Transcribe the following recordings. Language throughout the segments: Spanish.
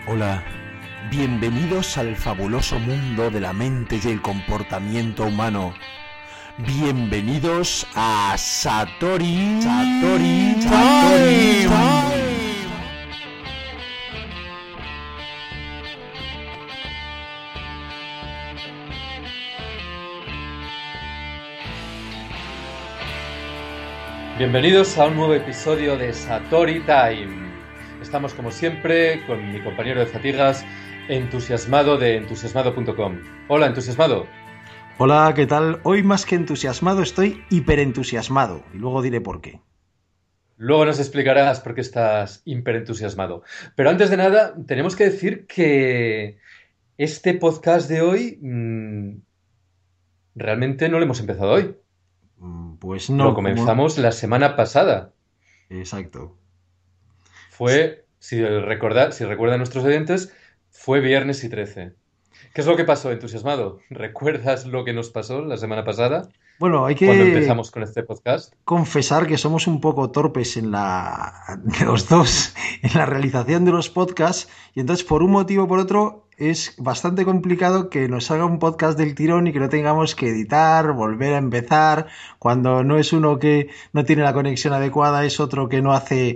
Hola, bienvenidos al fabuloso mundo de la mente y el comportamiento humano. Bienvenidos a Satori Time. Bienvenidos a un nuevo episodio de Satori Time. Estamos como siempre con mi compañero de fatigas, Entusiasmado de entusiasmado.com. Hola, Entusiasmado. Hola, ¿qué tal? Hoy más que entusiasmado estoy hiperentusiasmado y luego diré por qué. Luego nos explicarás por qué estás hiperentusiasmado. Pero antes de nada, tenemos que decir que este podcast de hoy realmente no lo hemos empezado hoy. Pues Lo no, como... comenzamos la semana pasada. Exacto. Fue, si recuerdan nuestros oyentes, fue viernes y 13. ¿Qué es lo que pasó, Entusiasmado? ¿Recuerdas lo que nos pasó la semana pasada Bueno, hay cuando que empezamos con este podcast? confesar que somos un poco torpes los dos en la realización de los podcasts y entonces por un motivo o por otro es bastante complicado que nos salga un podcast del tirón y que no tengamos que editar, volver a empezar, cuando no es uno que no tiene la conexión adecuada, es otro que no hace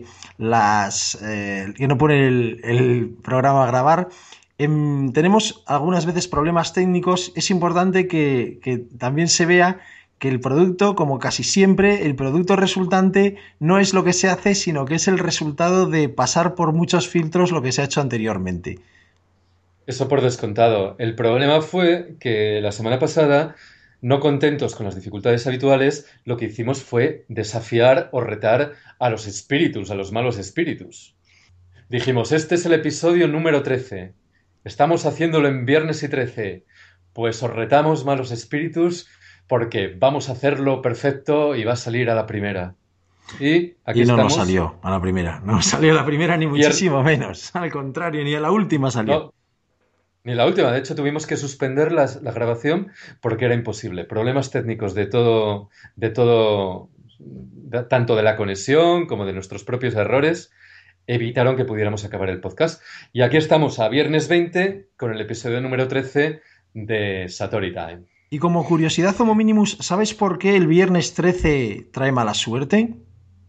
que no pone el programa a grabar. Tenemos algunas veces problemas técnicos, es importante que también se vea que el producto, como casi siempre, el producto resultante no es lo que se hace, sino que es el resultado de pasar por muchos filtros lo que se ha hecho anteriormente. Eso por descontado. El problema fue que la semana pasada, no contentos con las dificultades habituales, lo que hicimos fue desafiar o retar a los espíritus, a los malos espíritus. Dijimos, este es el episodio número 13. Estamos haciéndolo en viernes y 13. Pues os retamos, malos espíritus, porque vamos a hacerlo perfecto y va a salir a la primera. Y aquí Y no nos estamos. salió a la primera. No nos salió a la primera ni Pier- muchísimo menos. Al contrario, ni a la última salió. No, ni la última. De hecho, tuvimos que suspender la grabación porque era imposible. Problemas técnicos tanto de la conexión como de nuestros propios errores, evitaron que pudiéramos acabar el podcast. Y aquí estamos a viernes 20 con el episodio número 13 de Satori Time. Y como curiosidad, Homo Minimus, ¿sabes por qué el viernes 13 trae mala suerte?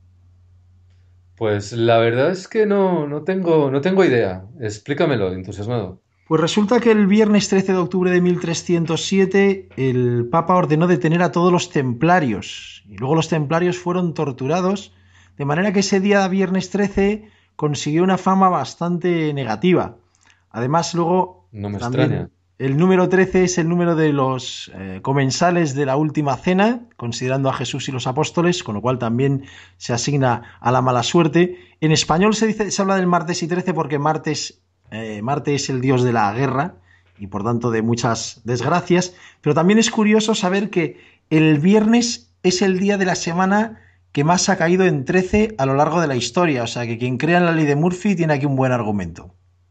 Pues la verdad es que no tengo idea. Explícamelo, entusiasmado. Pues resulta que el viernes 13 de octubre de 1307 el Papa ordenó detener a todos los templarios y luego los templarios fueron torturados, de manera que ese día, viernes 13, consiguió una fama bastante negativa. Además, luego No me extraña. también el número 13 es el número de los comensales de la última cena, considerando a Jesús y los apóstoles, con lo cual también se asigna a la mala suerte. En español se habla del martes y 13 porque Marte es el dios de la guerra y por tanto de muchas desgracias, pero también es curioso saber que el viernes es el día de la semana que más ha caído en 13 a lo largo de la historia, o sea que quien crea en la ley de Murphy tiene aquí un buen argumento.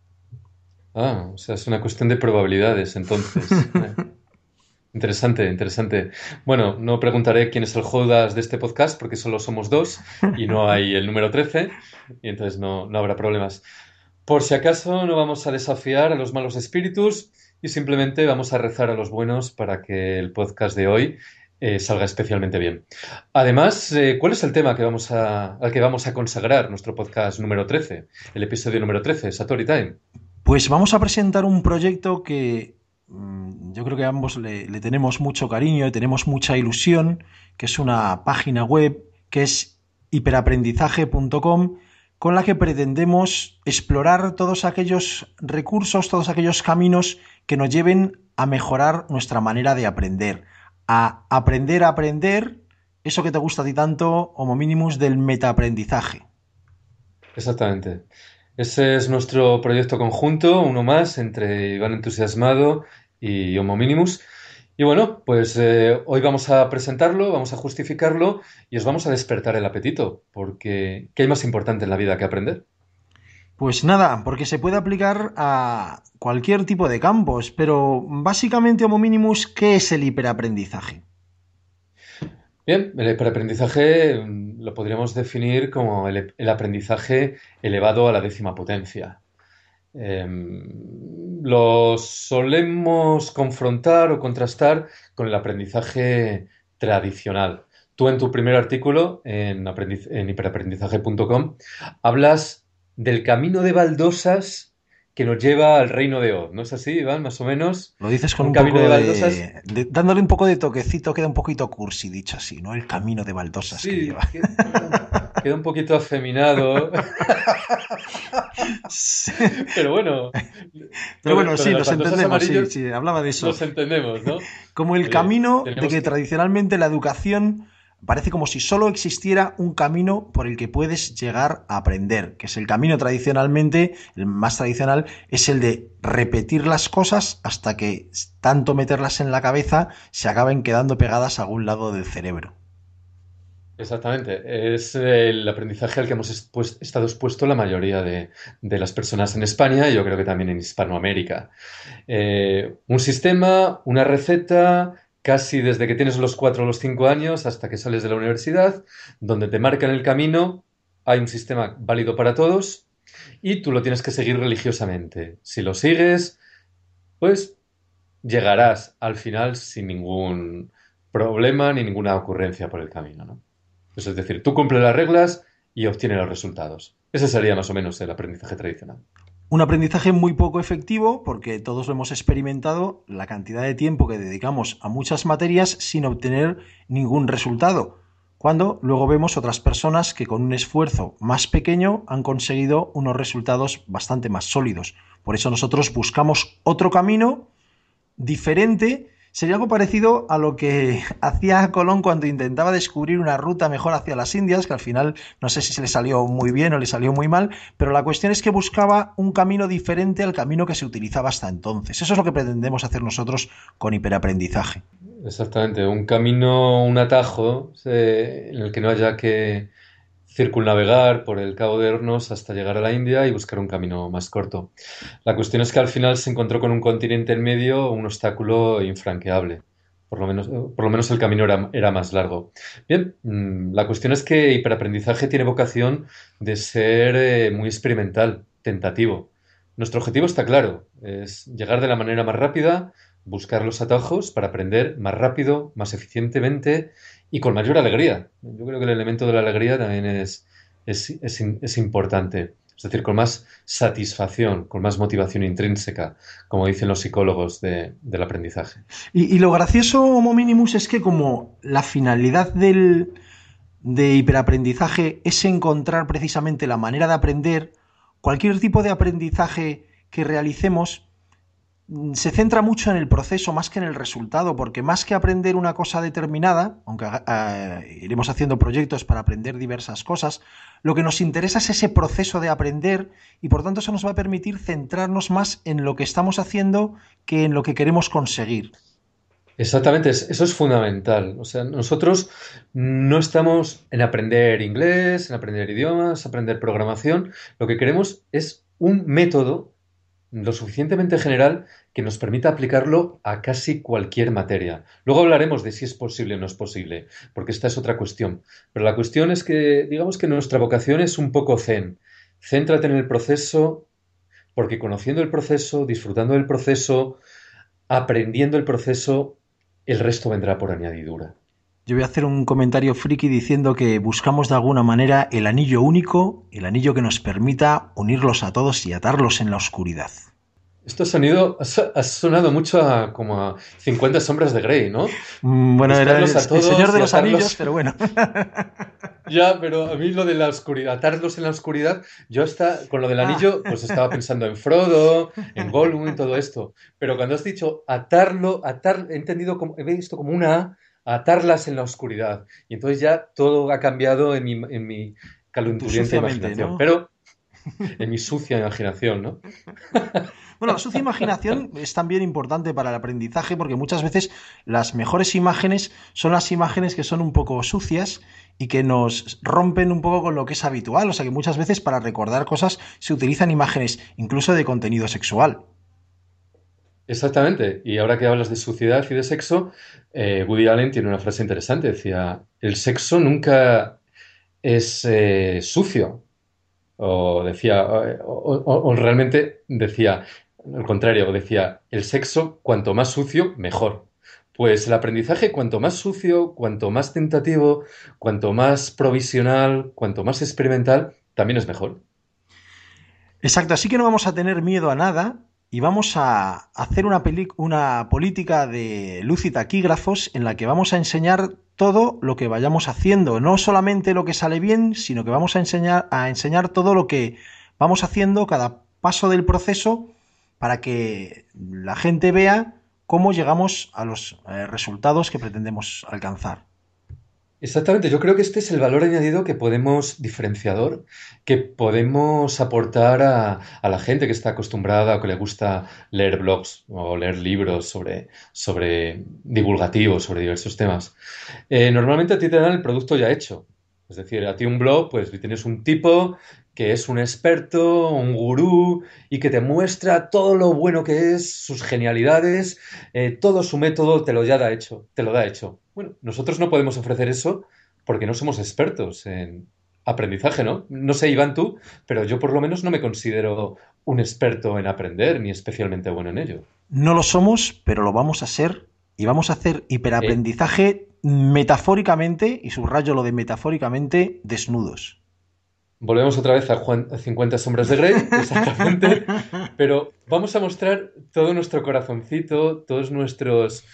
Ah, o sea, es una cuestión de probabilidades, entonces. Interesante, interesante. Bueno, no preguntaré quién es el Judas de este podcast porque solo somos dos y no hay el número 13 y entonces no habrá problemas. Por si acaso no vamos a desafiar a los malos espíritus y simplemente vamos a rezar a los buenos para que el podcast de hoy salga especialmente bien. Además, ¿cuál es el tema al que vamos a consagrar nuestro podcast número 13, el episodio número 13, Satori Time? Pues vamos a presentar un proyecto que yo creo que ambos le tenemos mucho cariño y tenemos mucha ilusión, que es una página web que es hiperaprendizaje.com, con la que pretendemos explorar todos aquellos recursos, todos aquellos caminos que nos lleven a mejorar nuestra manera de aprender, a aprender, eso que te gusta a ti tanto, Homo Minimus, del metaaprendizaje. Exactamente. Ese es nuestro proyecto conjunto, uno más, entre Iván Entusiasmado y Homo Minimus. Y bueno, pues hoy vamos a presentarlo, vamos a justificarlo y os vamos a despertar el apetito, porque ¿qué hay más importante en la vida que aprender? Pues nada, porque se puede aplicar a cualquier tipo de campos, pero básicamente, Homo Minimus, ¿qué es el hiperaprendizaje? Bien, el hiperaprendizaje lo podríamos definir como el aprendizaje elevado a la décima potencia. lo solemos confrontar o contrastar con el aprendizaje tradicional. Tú en tu primer artículo en hiperaprendizaje.com hablas del camino de baldosas que nos lleva al reino de Oz. ¿No es así, Iván? Más o menos. Lo dices con Un un camino de poco baldosas. dándole un poco de toquecito, queda un poquito cursi, dicho así, ¿no? El camino de baldosas que Sí, lleva. queda un poquito afeminado. Sí. Pero bueno, Pero bueno, lo sí, de las nos baldosas entendemos, sí, amarillas sí, hablaba de eso. nos entendemos, ¿no? Como el Oye, camino de tenemos que que... tradicionalmente la educación parece como si solo existiera un camino por el que puedes llegar a aprender, que es el camino tradicionalmente, el más tradicional, es el de repetir las cosas hasta que tanto meterlas en la cabeza se acaben quedando pegadas a algún lado del cerebro. Exactamente, es el aprendizaje al que hemos estado expuestos la mayoría de las personas en España y yo creo que también en Hispanoamérica. Un sistema, una receta, casi desde que tienes los 4 o los 5 años hasta que sales de la universidad, donde te marcan el camino, hay un sistema válido para todos y tú lo tienes que seguir religiosamente. Si lo sigues, pues llegarás al final sin ningún problema ni ninguna ocurrencia por el camino, ¿no? Pues es decir, tú cumples las reglas y obtienes los resultados. Ese sería más o menos el aprendizaje tradicional. Un aprendizaje muy poco efectivo porque todos lo hemos experimentado, la cantidad de tiempo que dedicamos a muchas materias sin obtener ningún resultado, cuando luego vemos otras personas que con un esfuerzo más pequeño han conseguido unos resultados bastante más sólidos. Por eso nosotros buscamos otro camino diferente. Sería algo parecido a lo que hacía Colón cuando intentaba descubrir una ruta mejor hacia las Indias, que al final no sé si se le salió muy bien o le salió muy mal, pero la cuestión es que buscaba un camino diferente al camino que se utilizaba hasta entonces. Eso es lo que pretendemos hacer nosotros con hiperaprendizaje. Exactamente, un camino, un atajo en el que no haya que circunnavegar por el Cabo de Hornos hasta llegar a la India y buscar un camino más corto. La cuestión es que al final se encontró con un continente en medio, un obstáculo infranqueable. Por lo menos el camino era más largo. Bien, la cuestión es que hiperaprendizaje tiene vocación de ser muy experimental, tentativo. Nuestro objetivo está claro, es llegar de la manera más rápida, buscar los atajos para aprender más rápido, más eficientemente y con mayor alegría. Yo creo que el elemento de la alegría también es importante. Es decir, con más satisfacción, con más motivación intrínseca, como dicen los psicólogos del aprendizaje. Y lo gracioso, Homo Minimus, es que como la finalidad de hiperaprendizaje es encontrar precisamente la manera de aprender, cualquier tipo de aprendizaje que realicemos se centra mucho en el proceso más que en el resultado, porque más que aprender una cosa determinada, aunque iremos haciendo proyectos para aprender diversas cosas, lo que nos interesa es ese proceso de aprender y por tanto eso nos va a permitir centrarnos más en lo que estamos haciendo que en lo que queremos conseguir. Exactamente, eso es fundamental. O sea, nosotros no estamos en aprender inglés, en aprender idiomas, aprender programación. Lo que queremos es un método lo suficientemente general que nos permita aplicarlo a casi cualquier materia. Luego hablaremos de si es posible o no es posible, porque esta es otra cuestión. Pero la cuestión es que, digamos que nuestra vocación es un poco zen. Céntrate en el proceso, porque conociendo el proceso, disfrutando del proceso, aprendiendo el proceso, el resto vendrá por añadidura. Yo voy a hacer un comentario friki diciendo que buscamos de alguna manera el anillo único, el anillo que nos permita unirlos a todos y atarlos en la oscuridad. Esto ha sonado mucho como a 50 sombras de Grey, ¿no? Bueno, era Buscarlos a el Señor todos de y los atarlos. Anillos, pero bueno. Ya, pero a mí lo de la oscuridad, atarlos en la oscuridad, yo hasta con lo del anillo, pues estaba pensando en Frodo, en Gollum, en todo esto. Pero cuando has dicho he entendido he visto como una A, atarlas en la oscuridad. Y entonces ya todo ha cambiado en mi En tu calenturienta sucia mente, imaginación. ¿no? Pero en mi sucia imaginación, ¿no? Bueno, la sucia imaginación es también importante para el aprendizaje porque muchas veces las mejores imágenes son las imágenes que son un poco sucias y que nos rompen un poco con lo que es habitual. O sea que muchas veces para recordar cosas se utilizan imágenes incluso de contenido sexual. Exactamente. Y ahora que hablas de suciedad y de sexo, Woody Allen tiene una frase interesante. Decía, el sexo nunca es sucio. O decía, o realmente decía, al contrario, decía, el sexo cuanto más sucio, mejor. Pues el aprendizaje cuanto más sucio, cuanto más tentativo, cuanto más provisional, cuanto más experimental, también es mejor. Exacto, así que no vamos a tener miedo a nada y vamos a hacer una política de luz y taquígrafos en la que vamos a enseñar todo lo que vayamos haciendo, no solamente lo que sale bien, sino que vamos a enseñar todo lo que vamos haciendo, cada paso del proceso, para que la gente vea cómo llegamos a los resultados que pretendemos alcanzar. Exactamente, yo creo que este es el valor añadido que podemos, diferenciador, que podemos aportar a la gente que está acostumbrada o que le gusta leer blogs o leer libros sobre divulgativos, sobre diversos temas. Normalmente a ti te dan el producto ya hecho. Es decir, a ti un blog, pues tienes un tipo que es un experto, un gurú, y que te muestra todo lo bueno que es, sus genialidades, todo su método te lo ya da hecho, te lo da hecho. Bueno, nosotros no podemos ofrecer eso porque no somos expertos en aprendizaje, ¿no? No sé, Iván, tú, pero yo por lo menos no me considero un experto en aprender ni especialmente bueno en ello. No lo somos, pero lo vamos a ser y vamos a hacer Eh, hiperaprendizaje metafóricamente, y subrayo lo de metafóricamente, desnudos. Volvemos otra vez a 50 sombras de Grey, exactamente, pero vamos a mostrar todo nuestro corazoncito, todos nuestros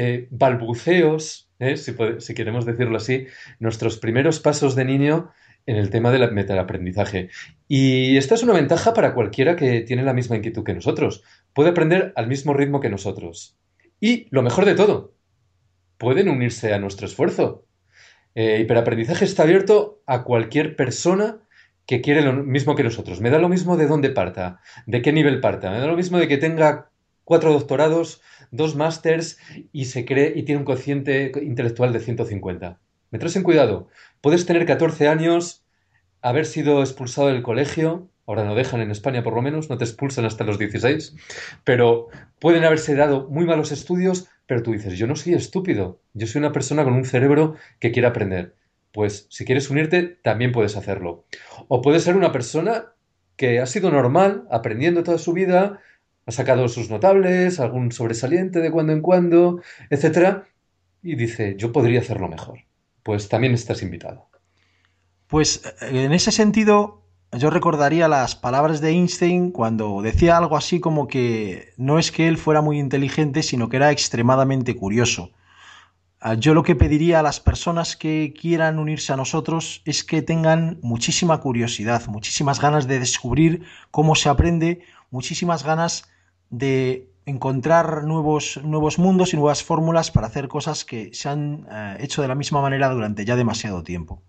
balbuceos, si queremos decirlo así, nuestros primeros pasos de niño en el tema del metaaprendizaje. Y esta es una ventaja para cualquiera que tiene la misma inquietud que nosotros. Puede aprender al mismo ritmo que nosotros. Y lo mejor de todo, pueden unirse a nuestro esfuerzo. Hiperaprendizaje está abierto a cualquier persona que quiere lo mismo que nosotros. Me da lo mismo de dónde parta, de qué nivel parta. Me da lo mismo de que tenga 4 doctorados, 2 másters y se cree y tiene un cociente intelectual de 150. Me traes en cuidado. Puedes tener 14 años, haber sido expulsado del colegio. Ahora no dejan en España, por lo menos, no te expulsan hasta los 16, pero pueden haberse dado muy malos estudios, pero tú dices, yo no soy estúpido, yo soy una persona con un cerebro que quiere aprender. Pues si quieres unirte, también puedes hacerlo. O puedes ser una persona que ha sido normal, aprendiendo toda su vida, ha sacado sus notables, algún sobresaliente de cuando en cuando, etcétera, y dice, yo podría hacerlo mejor. Pues también estás invitado. Pues en ese sentido, yo recordaría las palabras de Einstein cuando decía algo así como que no es que él fuera muy inteligente, sino que era extremadamente curioso. Yo lo que pediría a las personas que quieran unirse a nosotros es que tengan muchísima curiosidad, muchísimas ganas de descubrir cómo se aprende, muchísimas ganas de encontrar nuevos mundos y nuevas fórmulas para hacer cosas que se han hecho de la misma manera durante ya demasiado tiempo.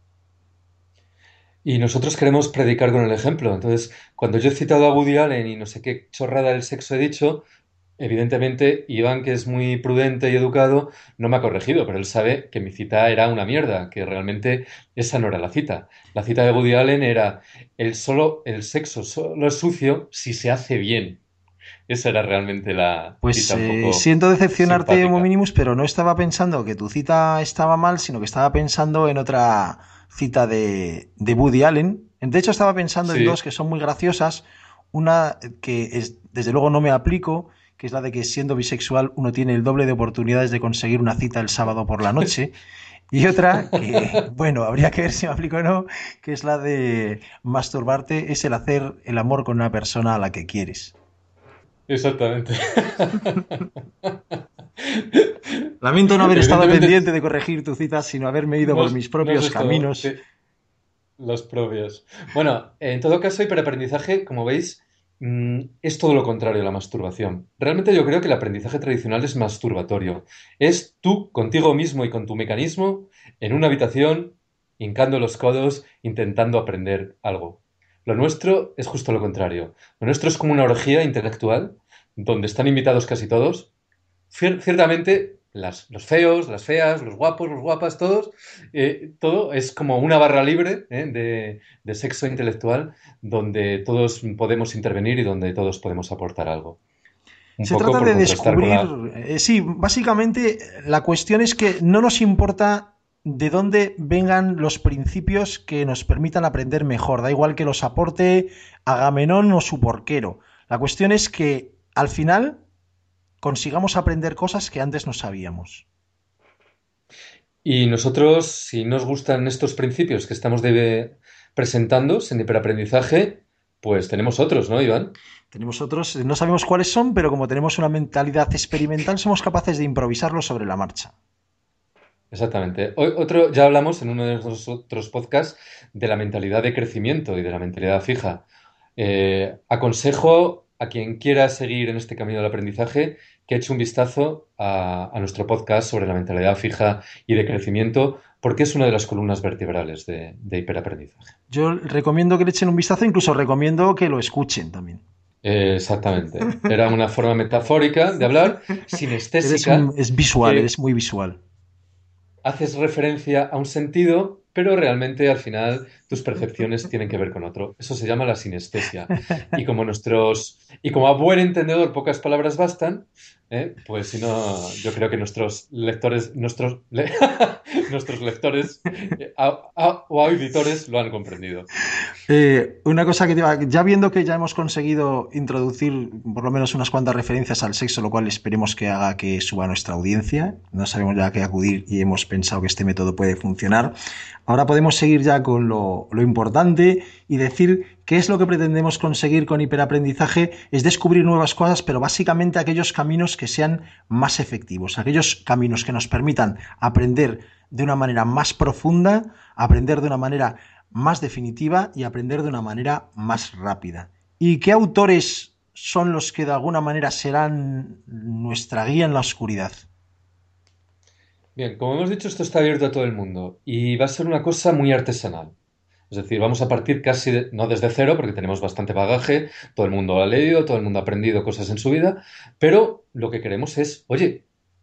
Y nosotros queremos predicar con el ejemplo. Entonces, cuando yo he citado a Woody Allen y no sé qué chorrada del sexo he dicho, evidentemente Iván, que es muy prudente y educado, no me ha corregido, pero él sabe que mi cita era una mierda, que realmente esa no era la cita. La cita de Woody Allen era el sexo solo es sucio si se hace bien. Esa era realmente la Pues cita un poco siento decepcionarte, Homo simpática. Minimus, pero no estaba pensando que tu cita estaba mal, sino que estaba pensando en otra cita de Woody Allen. De hecho, estaba pensando en dos Sí, que son muy graciosas. Una que desde luego no me aplico, que es la de que siendo bisexual uno tiene el doble de oportunidades de conseguir una cita el sábado por la noche. Y otra que, bueno, habría que ver si me aplico o no, que es la de masturbarte, es el hacer el amor con una persona a la que quieres. exactamente. Lamento no haber estado Evidentemente pendiente de corregir tu cita, sino haberme ido no, por mis no es propios esto. caminos. Los propios. Bueno, en todo caso, hiperaprendizaje, como veis, es todo lo contrario a la masturbación. Realmente yo creo que el aprendizaje tradicional es masturbatorio. Es tú contigo mismo y con tu mecanismo en una habitación, hincando los codos, intentando aprender algo. Lo nuestro es justo lo contrario. Lo nuestro es como una orgía intelectual donde están invitados casi todos. Ciertamente, los feos, las feas, los guapos, los guapas, todos, todo es como una barra libre de sexo intelectual donde todos podemos intervenir y donde todos podemos aportar algo. Un Se poco trata por de contrastar con descubrir, la... sí, básicamente la cuestión es que no nos importa, de dónde vengan los principios que nos permitan aprender mejor. Da igual que los aporte Agamenón o su porquero. La cuestión es que al final consigamos aprender cosas que antes no sabíamos. Y nosotros, si nos gustan estos principios que estamos presentando en hiperaprendizaje, pues tenemos otros, ¿no, Iván? Tenemos otros, no sabemos cuáles son, pero como tenemos una mentalidad experimental, somos capaces de improvisarlo sobre la marcha. Exactamente. Otro, ya hablamos en uno de los otros podcasts de la mentalidad de crecimiento y de la mentalidad fija. Aconsejo a quien quiera seguir en este camino del aprendizaje que eche un vistazo a nuestro podcast sobre la mentalidad fija y de crecimiento, porque es una de las columnas vertebrales de hiperaprendizaje. Yo recomiendo que le echen un vistazo, incluso recomiendo que lo escuchen también. Exactamente. Era una forma metafórica de hablar, sinestésica. Es visual, eres muy visual. Haces referencia a un sentido, pero realmente al final tus percepciones tienen que ver con otro. Eso se llama la sinestesia. Y como a buen entendedor pocas palabras bastan, pues si no, yo creo que nuestros lectores, nuestros lectores o auditores lo han comprendido. Una cosa que ya viendo que ya hemos conseguido introducir por lo menos unas cuantas referencias al sexo, lo cual esperemos que haga que suba nuestra audiencia, no sabemos ya a qué acudir y hemos pensado que este método puede funcionar. Ahora podemos seguir ya con lo importante y decir qué es lo que pretendemos conseguir con hiperaprendizaje. Es descubrir nuevas cosas, pero básicamente aquellos caminos que sean más efectivos, aquellos caminos que nos permitan aprender de una manera más profunda, aprender de una manera más definitiva y aprender de una manera más rápida. ¿Y qué autores son los que de alguna manera serán nuestra guía en la oscuridad? Bien, como hemos dicho, esto está abierto a todo el mundo y va a ser una cosa muy artesanal. Es decir, vamos a partir no desde cero, porque tenemos bastante bagaje, todo el mundo lo ha leído, todo el mundo ha aprendido cosas en su vida, pero lo que queremos es, oye,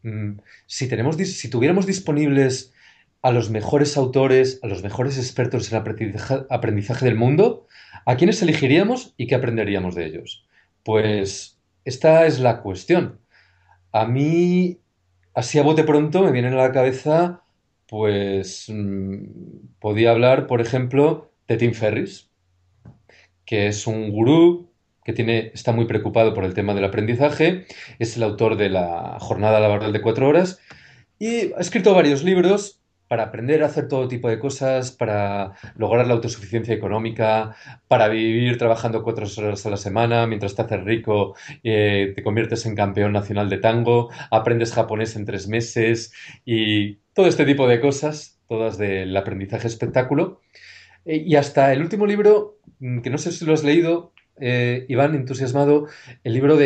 si tuviéramos disponibles a los mejores autores, a los mejores expertos en aprendizaje del mundo, ¿a quiénes elegiríamos y qué aprenderíamos de ellos? Pues esta es la cuestión. A mí, así a bote pronto, me vienen a la cabeza, pues, podía hablar, por ejemplo, de Tim Ferriss, que es un gurú que está muy preocupado por el tema del aprendizaje, es el autor de la jornada laboral de 4 horas y ha escrito varios libros para aprender a hacer todo tipo de cosas, para lograr la autosuficiencia económica, para vivir trabajando 4 horas a la semana, mientras te haces rico, te conviertes en campeón nacional de tango, aprendes japonés en 3 meses y todo este tipo de cosas, todas del aprendizaje espectáculo. Y hasta el último libro, que no sé si lo has leído, Iván, entusiasmado, el libro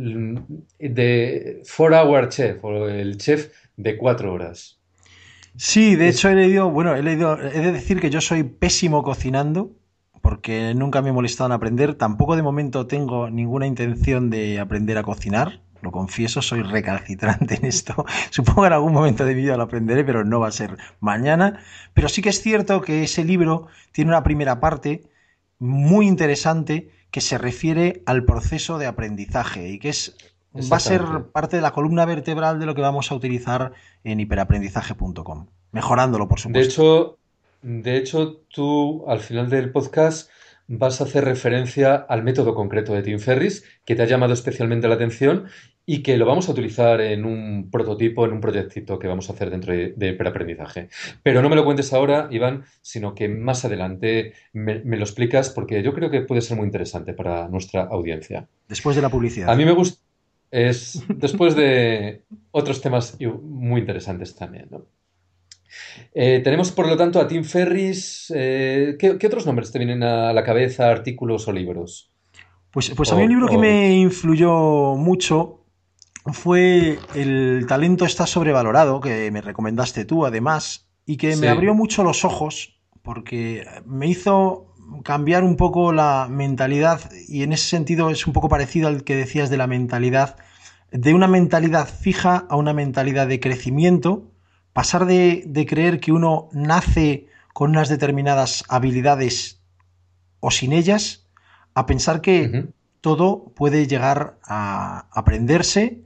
de 4 Hour Chef, o el chef de 4 horas. Sí, de hecho he leído, he de decir que yo soy pésimo cocinando, porque nunca me he molestado en aprender, tampoco de momento tengo ninguna intención de aprender a cocinar, lo confieso, soy recalcitrante en esto, supongo que en algún momento de mi vida lo aprenderé, pero no va a ser mañana, pero sí que es cierto que ese libro tiene una primera parte muy interesante que se refiere al proceso de aprendizaje y que va a ser parte de la columna vertebral de lo que vamos a utilizar en hiperaprendizaje.com, mejorándolo, por supuesto. De hecho, tú al final del podcast vas a hacer referencia al método concreto de Tim Ferriss, que te ha llamado especialmente la atención y que lo vamos a utilizar en un prototipo, en un proyectito que vamos a hacer dentro de hiperaprendizaje. Pero no me lo cuentes ahora, Iván, sino que más adelante me lo explicas porque yo creo que puede ser muy interesante para nuestra audiencia. Después de la publicidad. A mí me gusta. Es después de otros temas muy interesantes también, ¿no? Tenemos, por lo tanto, a Tim Ferriss. ¿Qué otros nombres te vienen a la cabeza, artículos o libros? Pues a mí un libro que me influyó mucho fue El talento está sobrevalorado, que me recomendaste tú, además, y que me abrió mucho los ojos, porque me hizo cambiar un poco la mentalidad, y en ese sentido es un poco parecido al que decías de la mentalidad, de una mentalidad fija a una mentalidad de crecimiento, pasar de creer que uno nace con unas determinadas habilidades o sin ellas, a pensar que todo puede llegar a aprenderse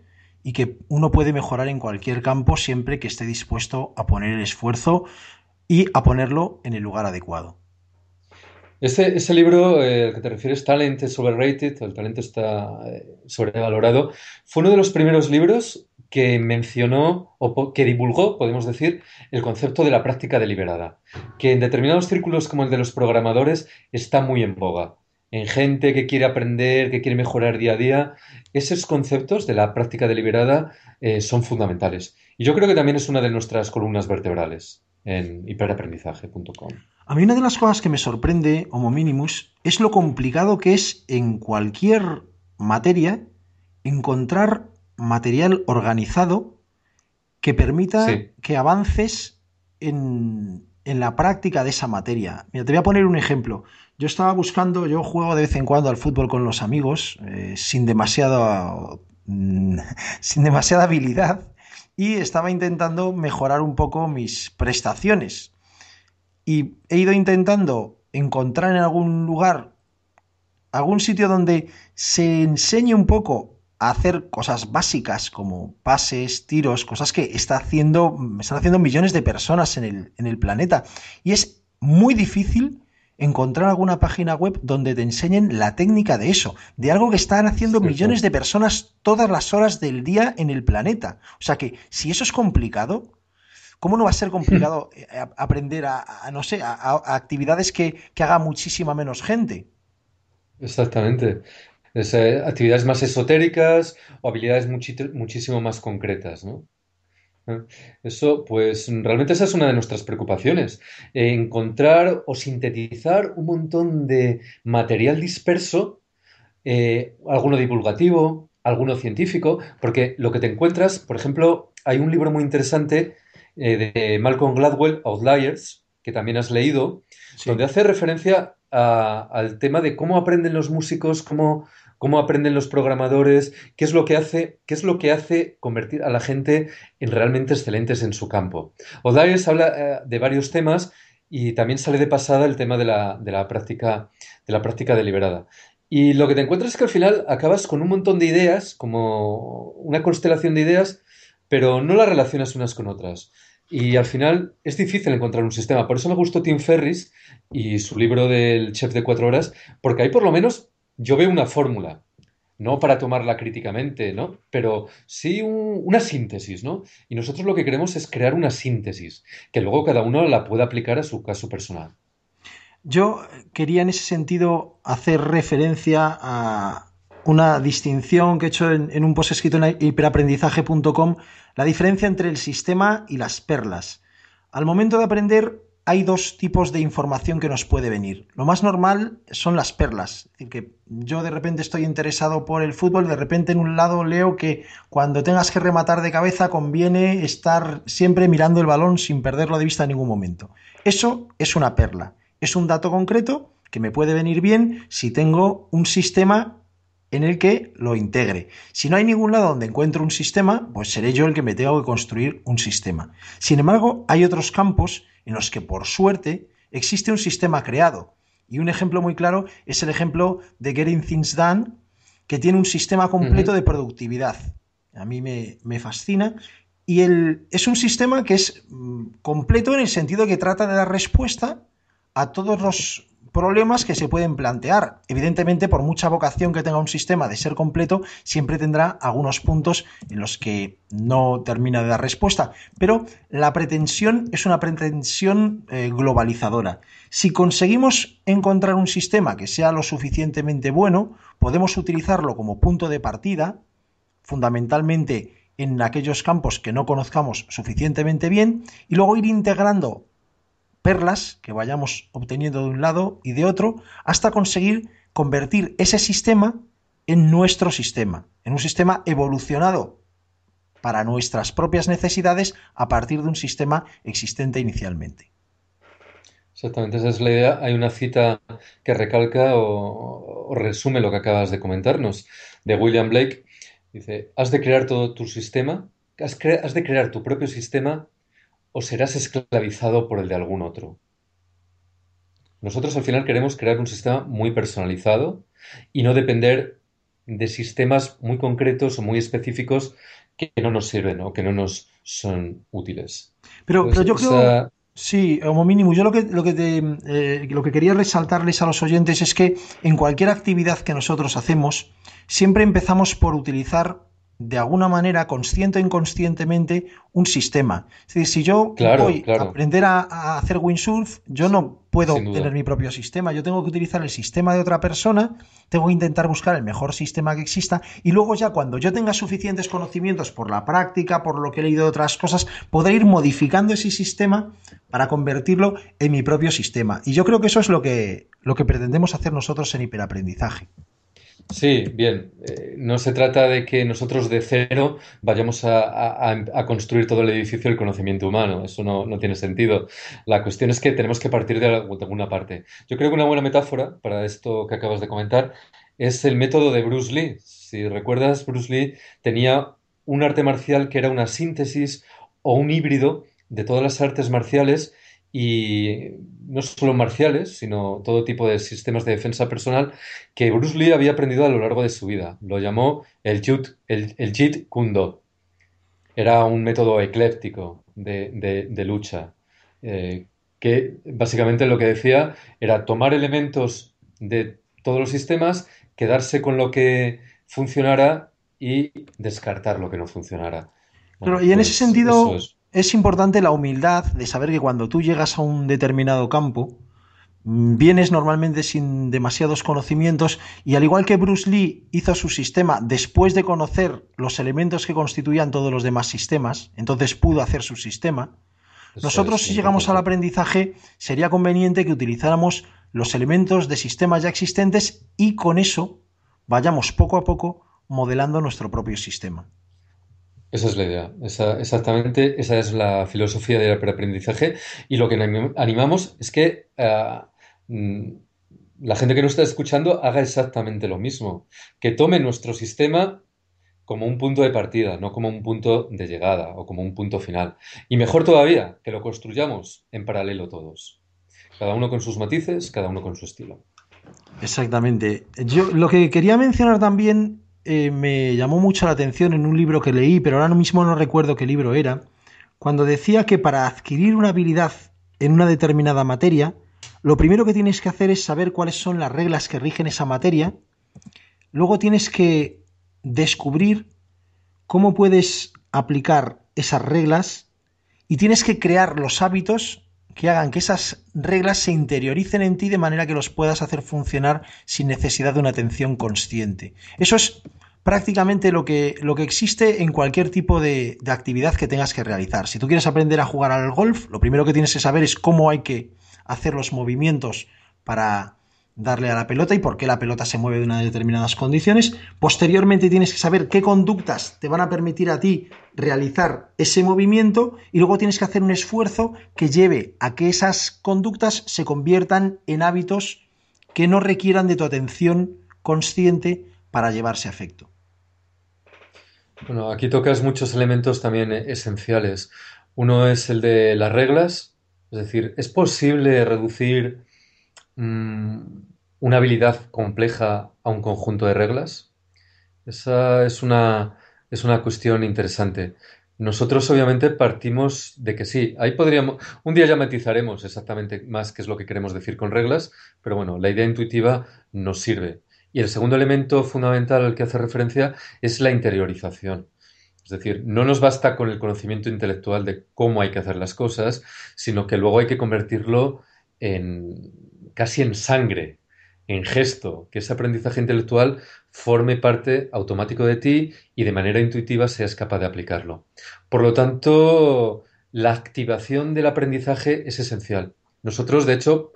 y que uno puede mejorar en cualquier campo siempre que esté dispuesto a poner el esfuerzo y a ponerlo en el lugar adecuado. Ese libro al que te refieres, Talent is Overrated, el talento está sobrevalorado, fue uno de los primeros libros que mencionó que divulgó, podemos decir, el concepto de la práctica deliberada, que en determinados círculos como el de los programadores está muy en boga. En gente que quiere aprender, que quiere mejorar día a día, esos conceptos de la práctica deliberada son fundamentales. Y yo creo que también es una de nuestras columnas vertebrales en hiperaprendizaje.com. A mí una de las cosas que me sorprende, Homo Minimus, es lo complicado que es en cualquier materia encontrar material organizado que permita Sí. que avances en la práctica de esa materia. Mira, te voy a poner un ejemplo. Yo juego de vez en cuando al fútbol con los amigos, sin demasiada habilidad, y estaba intentando mejorar un poco mis prestaciones. Y he ido intentando encontrar en algún lugar, algún sitio donde se enseñe un poco a hacer cosas básicas como pases, tiros, cosas que están haciendo millones de personas en el planeta. Y es muy difícil encontrar alguna página web donde te enseñen la técnica de eso, de algo que están haciendo millones Cierto. de personas todas las horas del día en el planeta. O sea que si eso es complicado, ¿cómo no va a ser complicado aprender no sé, a actividades que haga muchísima menos gente? Exactamente. Actividades más esotéricas o habilidades muchísimo más concretas, ¿no? ¿Eh? Eso, pues realmente esa es una de nuestras preocupaciones. Encontrar o sintetizar un montón de material disperso, alguno divulgativo, alguno científico, porque lo que te encuentras, por ejemplo, hay un libro muy interesante de Malcolm Gladwell, Outliers, que también has leído, donde Sí. hace referencia al tema de cómo aprenden los músicos, cómo aprenden los programadores, qué es lo que hace convertir a la gente en realmente excelentes en su campo. Outliers habla de varios temas y también sale de pasada el tema de la práctica deliberada. Y lo que te encuentras es que al final acabas con un montón de ideas, como una constelación de ideas, pero no las relacionas unas con otras. Y al final es difícil encontrar un sistema. Por eso me gustó Tim Ferriss y su libro del Chef de 4 horas, porque ahí por lo menos yo veo una fórmula, no para tomarla críticamente, ¿no? Pero sí una síntesis, ¿no? Y nosotros lo que queremos es crear una síntesis, que luego cada uno la pueda aplicar a su caso personal. Yo quería en ese sentido hacer referencia a una distinción que he hecho en un post escrito en hiperaprendizaje.com, la diferencia entre el sistema y las perlas. Al momento de aprender hay dos tipos de información que nos puede venir. Lo más normal son las perlas. Es decir, que yo de repente estoy interesado por el fútbol, de repente en un lado leo que cuando tengas que rematar de cabeza conviene estar siempre mirando el balón sin perderlo de vista en ningún momento. Eso es una perla. Es un dato concreto que me puede venir bien si tengo un sistema en el que lo integre. Si no hay ningún lado donde encuentro un sistema, pues seré yo el que me tengo que construir un sistema. Sin embargo, hay otros campos en los que por suerte existe un sistema creado. Y un ejemplo muy claro es el ejemplo de Getting Things Done, que tiene un sistema completo Ujú. de productividad. A mí me fascina. Y es un sistema que es completo en el sentido que trata de dar respuesta a todos los problemas que se pueden plantear. Evidentemente, por mucha vocación que tenga un sistema de ser completo, siempre tendrá algunos puntos en los que no termina de dar respuesta. Pero la pretensión es una pretensión globalizadora. Si conseguimos encontrar un sistema que sea lo suficientemente bueno, podemos utilizarlo como punto de partida, fundamentalmente en aquellos campos que no conozcamos suficientemente bien, y luego ir integrando perlas que vayamos obteniendo de un lado y de otro hasta conseguir convertir ese sistema en nuestro sistema, en un sistema evolucionado para nuestras propias necesidades a partir de un sistema existente inicialmente. Exactamente, esa es la idea. Hay una cita que recalca o resume lo que acabas de comentarnos, de William Blake. Dice, has de crear todo tu sistema, has de crear tu propio sistema o serás esclavizado por el de algún otro. Nosotros al final queremos crear un sistema muy personalizado y no depender de sistemas muy concretos o muy específicos que no nos sirven o que no nos son útiles. Pero Entonces, yo creo, sí, como mínimo, yo lo que quería resaltarles a los oyentes es que en cualquier actividad que nosotros hacemos, siempre empezamos por utilizar de alguna manera, consciente o inconscientemente, un sistema. Es decir, si yo claro, voy a claro, aprender a hacer windsurf, yo no sin puedo tener duda. mi propio sistema, yo tengo que utilizar el sistema de otra persona, tengo que intentar buscar el mejor sistema que exista y luego ya cuando yo tenga suficientes conocimientos por la práctica, por lo que he leído de otras cosas, podré ir modificando ese sistema para convertirlo en mi propio sistema. Y yo creo que eso es lo que pretendemos hacer nosotros en hiperaprendizaje. Sí, bien. No se trata de que nosotros de cero vayamos a construir todo el edificio del conocimiento humano. Eso no tiene sentido. La cuestión es que tenemos que partir de alguna parte. Yo creo que una buena metáfora para esto que acabas de comentar es el método de Bruce Lee. Si recuerdas, Bruce Lee tenía un arte marcial que era una síntesis o un híbrido de todas las artes marciales y no solo marciales, sino todo tipo de sistemas de defensa personal que Bruce Lee había aprendido a lo largo de su vida. Lo llamó el Jeet Kune Do. Era un método ecléptico de lucha, que básicamente lo que decía era tomar elementos de todos los sistemas, quedarse con lo que funcionara y descartar lo que no funcionara. Claro, Bueno, y en ese pues eso sentido es. es importante la humildad de saber que cuando tú llegas a un determinado campo, vienes normalmente sin demasiados conocimientos y al igual que Bruce Lee hizo su sistema después de conocer los elementos que constituían todos los demás sistemas, entonces pudo hacer su sistema, Eso nosotros es si muy llegamos al importante. aprendizaje sería conveniente que utilizáramos los elementos de sistemas ya existentes y con eso vayamos poco a poco modelando nuestro propio sistema. Esa es la idea, exactamente, esa es la filosofía del aprendizaje y lo que animamos es que mm, la gente que nos está escuchando haga exactamente lo mismo, que tome nuestro sistema como un punto de partida, no como un punto de llegada o como un punto final. Y mejor todavía, que lo construyamos en paralelo todos, cada uno con sus matices, cada uno con su estilo. Exactamente. Yo lo que quería mencionar también me llamó mucho la atención en un libro que leí, pero ahora mismo no recuerdo qué libro era, cuando decía que para adquirir una habilidad en una determinada materia, lo primero que tienes que hacer es saber cuáles son las reglas que rigen esa materia, luego tienes que descubrir cómo puedes aplicar esas reglas y tienes que crear los hábitos que hagan que esas reglas se interioricen en ti de manera que los puedas hacer funcionar sin necesidad de una atención consciente. Eso es prácticamente lo que existe en cualquier tipo de actividad que tengas que realizar. Si tú quieres aprender a jugar al golf, lo primero que tienes que saber es cómo hay que hacer los movimientos para darle a la pelota y por qué la pelota se mueve de unas determinadas condiciones. Posteriormente tienes que saber qué conductas te van a permitir a ti realizar ese movimiento y luego tienes que hacer un esfuerzo que lleve a que esas conductas se conviertan en hábitos que no requieran de tu atención consciente para llevarse a efecto. Bueno, aquí tocas muchos elementos también esenciales. Uno es el de las reglas, es decir, ¿es posible reducir mm, una habilidad compleja a un conjunto de reglas? Esa es una cuestión interesante. Nosotros obviamente partimos de que sí, ahí podríamos, un día ya matizaremos exactamente más qué es lo que queremos decir con reglas, pero bueno, la idea intuitiva nos sirve. Y el segundo elemento fundamental al que hace referencia es la interiorización. Es decir, no nos basta con el conocimiento intelectual de cómo hay que hacer las cosas, sino que luego hay que convertirlo en casi en sangre, en gesto, que ese aprendizaje intelectual forme parte automático de ti y de manera intuitiva seas capaz de aplicarlo. Por lo tanto, la activación del aprendizaje es esencial. Nosotros, de hecho,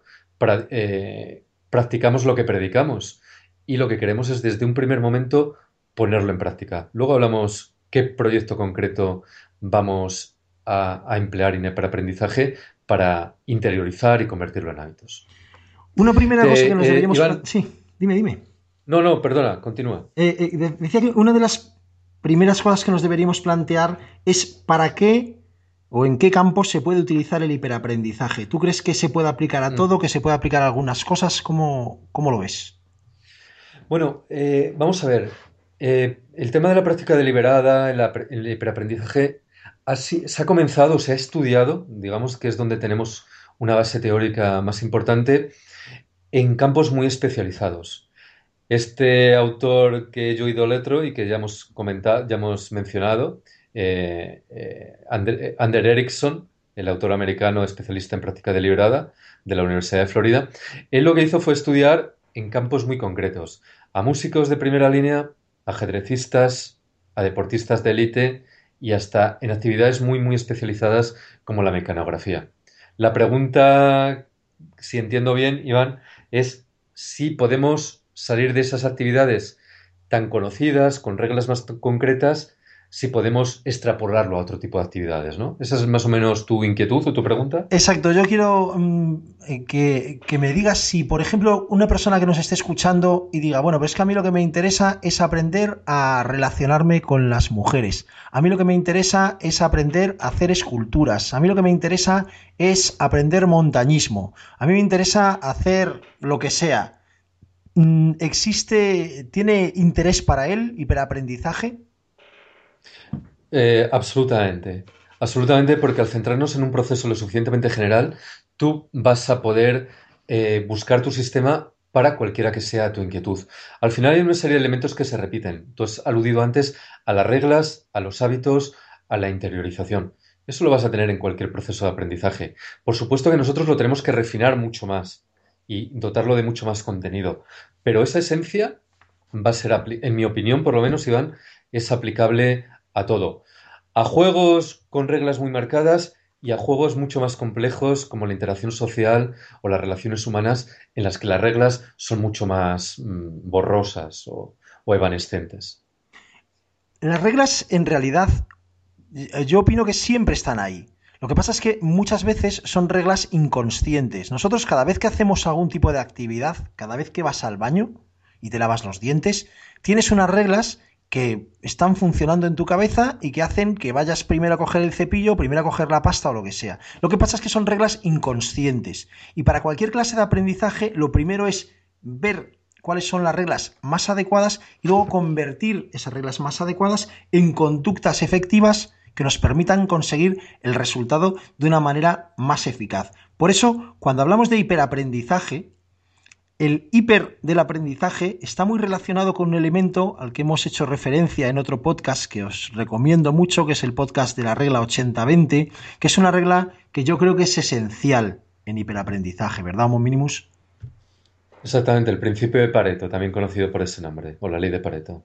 practicamos lo que predicamos y lo que queremos es desde un primer momento ponerlo en práctica. Luego hablamos qué proyecto concreto vamos a emplear para aprendizaje para interiorizar y convertirlo en hábitos. Una primera cosa que nos deberíamos... Iván, Sí, dime. no, perdona, continúa. Decía que una de las primeras cosas que nos deberíamos plantear es para qué o en qué campo se puede utilizar el hiperaprendizaje. ¿Tú crees que se puede aplicar a Mm. todo, que se puede aplicar a algunas cosas? ¿Cómo lo ves? Bueno, vamos a ver. El tema de la práctica deliberada, el hiperaprendizaje, se ha comenzado, se ha estudiado, digamos que es donde tenemos una base teórica más importante, en campos muy especializados. Este autor que yo idolatro y que ya hemos comentado, ya hemos mencionado, Ander Ericsson, el autor americano especialista en práctica deliberada de la Universidad de Florida, él lo que hizo fue estudiar en campos muy concretos a músicos de primera línea, ajedrecistas, a deportistas de élite y hasta en actividades muy, muy especializadas como la mecanografía. La pregunta, si entiendo bien, Iván, es si podemos salir de esas actividades tan conocidas, con reglas más concretas, si podemos extrapolarlo a otro tipo de actividades, ¿no? ¿Esa es más o menos tu inquietud o tu pregunta? Exacto, yo quiero que me digas si, por ejemplo, una persona que nos esté escuchando y diga, bueno, pero es que a mí lo que me interesa es aprender a relacionarme con las mujeres. A mí lo que me interesa es aprender a hacer esculturas. A mí lo que me interesa es aprender montañismo. A mí me interesa hacer lo que sea. ¿Tiene interés para él hiperaprendizaje? Absolutamente. Absolutamente, porque al centrarnos en un proceso lo suficientemente general, tú vas a poder buscar tu sistema para cualquiera que sea tu inquietud. Al final hay una serie de elementos que se repiten. Tú has aludido antes a las reglas, a los hábitos, a la interiorización. Eso lo vas a tener en cualquier proceso de aprendizaje. Por supuesto que nosotros lo tenemos que refinar mucho más y dotarlo de mucho más contenido. Pero esa esencia va a ser, en mi opinión, por lo menos, Iván, es aplicable a todo. A juegos con reglas muy marcadas y a juegos mucho más complejos como la interacción social o las relaciones humanas en las que las reglas son mucho más borrosas o evanescentes. Las reglas, en realidad, yo opino que siempre están ahí. Lo que pasa es que muchas veces son reglas inconscientes. Nosotros cada vez que hacemos algún tipo de actividad, cada vez que vas al baño y te lavas los dientes, tienes unas reglas que están funcionando en tu cabeza y que hacen que vayas primero a coger el cepillo, primero a coger la pasta o lo que sea. Lo que pasa es que son reglas inconscientes. Y para cualquier clase de aprendizaje, lo primero es ver cuáles son las reglas más adecuadas y luego convertir esas reglas más adecuadas en conductas efectivas que nos permitan conseguir el resultado de una manera más eficaz. Por eso, cuando hablamos de hiperaprendizaje, el hiper del aprendizaje está muy relacionado con un elemento al que hemos hecho referencia en otro podcast que os recomiendo mucho, que es el podcast de la regla 80-20, que es una regla que yo creo que es esencial en hiperaprendizaje, ¿verdad, Homo Minimus? Exactamente, el principio de Pareto, también conocido por ese nombre, o la ley de Pareto.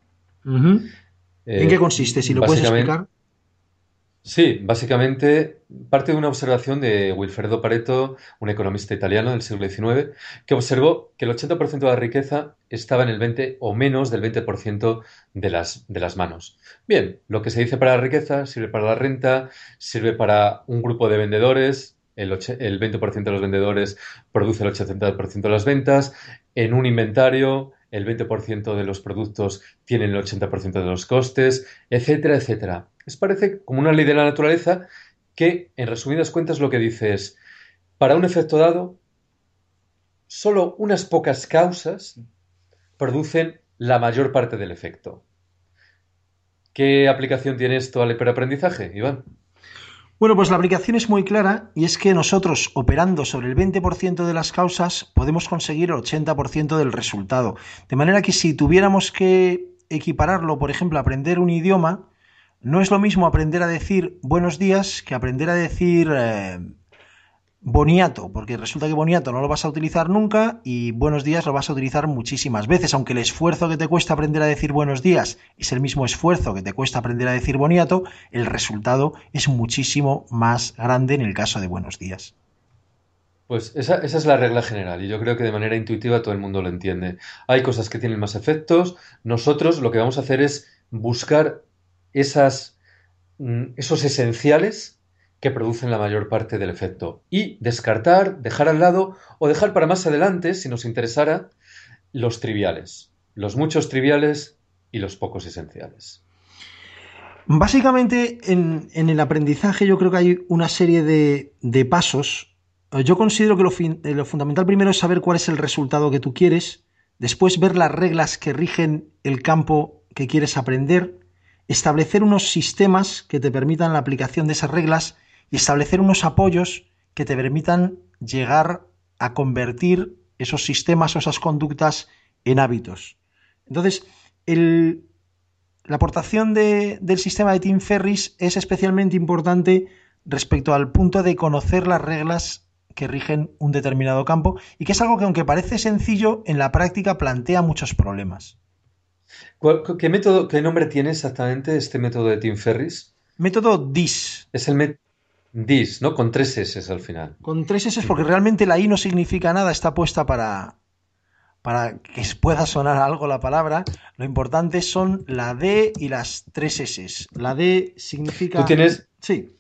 ¿En qué consiste? Si lo puedes explicar. Sí, básicamente parte de una observación de Wilfredo Pareto, un economista italiano del siglo XIX, que observó que el 80% de la riqueza estaba en el 20 o menos del 20% de las manos. Bien, lo que se dice para la riqueza sirve para la renta, sirve para un grupo de vendedores, el 20% de los vendedores produce el 80% de las ventas, en un inventario el 20% de los productos tienen el 80% de los costes, etcétera, etcétera. Parece como una ley de la naturaleza que, en resumidas cuentas, lo que dice es, para un efecto dado, solo unas pocas causas producen la mayor parte del efecto. ¿Qué aplicación tiene esto al hiperaprendizaje, Iván? Bueno, pues la aplicación es muy clara y es que nosotros, operando sobre el 20% de las causas, podemos conseguir el 80% del resultado. De manera que si tuviéramos que equipararlo, por ejemplo, a aprender un idioma, no es lo mismo aprender a decir buenos días que aprender a decir boniato, porque resulta que boniato no lo vas a utilizar nunca y buenos días lo vas a utilizar muchísimas veces, aunque el esfuerzo que te cuesta aprender a decir buenos días es el mismo esfuerzo que te cuesta aprender a decir boniato, el resultado es muchísimo más grande en el caso de buenos días. Pues esa es la regla general y yo creo que de manera intuitiva todo el mundo lo entiende. Hay cosas que tienen más efectos, nosotros lo que vamos a hacer es buscar esos esenciales que producen la mayor parte del efecto y descartar, dejar al lado o dejar para más adelante, si nos interesara, los triviales, los muchos triviales y los pocos esenciales. Básicamente en el aprendizaje yo creo que hay una serie de pasos. Yo considero que lo fundamental primero es saber cuál es el resultado que tú quieres, después ver las reglas que rigen el campo que quieres aprender, establecer unos sistemas que te permitan la aplicación de esas reglas y establecer unos apoyos que te permitan llegar a convertir esos sistemas o esas conductas en hábitos. Entonces, la aportación del sistema de Tim Ferriss es especialmente importante respecto al punto de conocer las reglas que rigen un determinado campo y que es algo que, aunque parece sencillo, en la práctica plantea muchos problemas. ¿Qué nombre tiene exactamente este método de Tim Ferriss? Método DIS. Es el método DIS, ¿no? Con 3 S al final. Con 3 S porque realmente la I no significa nada, está puesta para que pueda sonar algo la palabra. Lo importante son la D y las 3 S. La D significa... ¿Tú tienes...? Sí.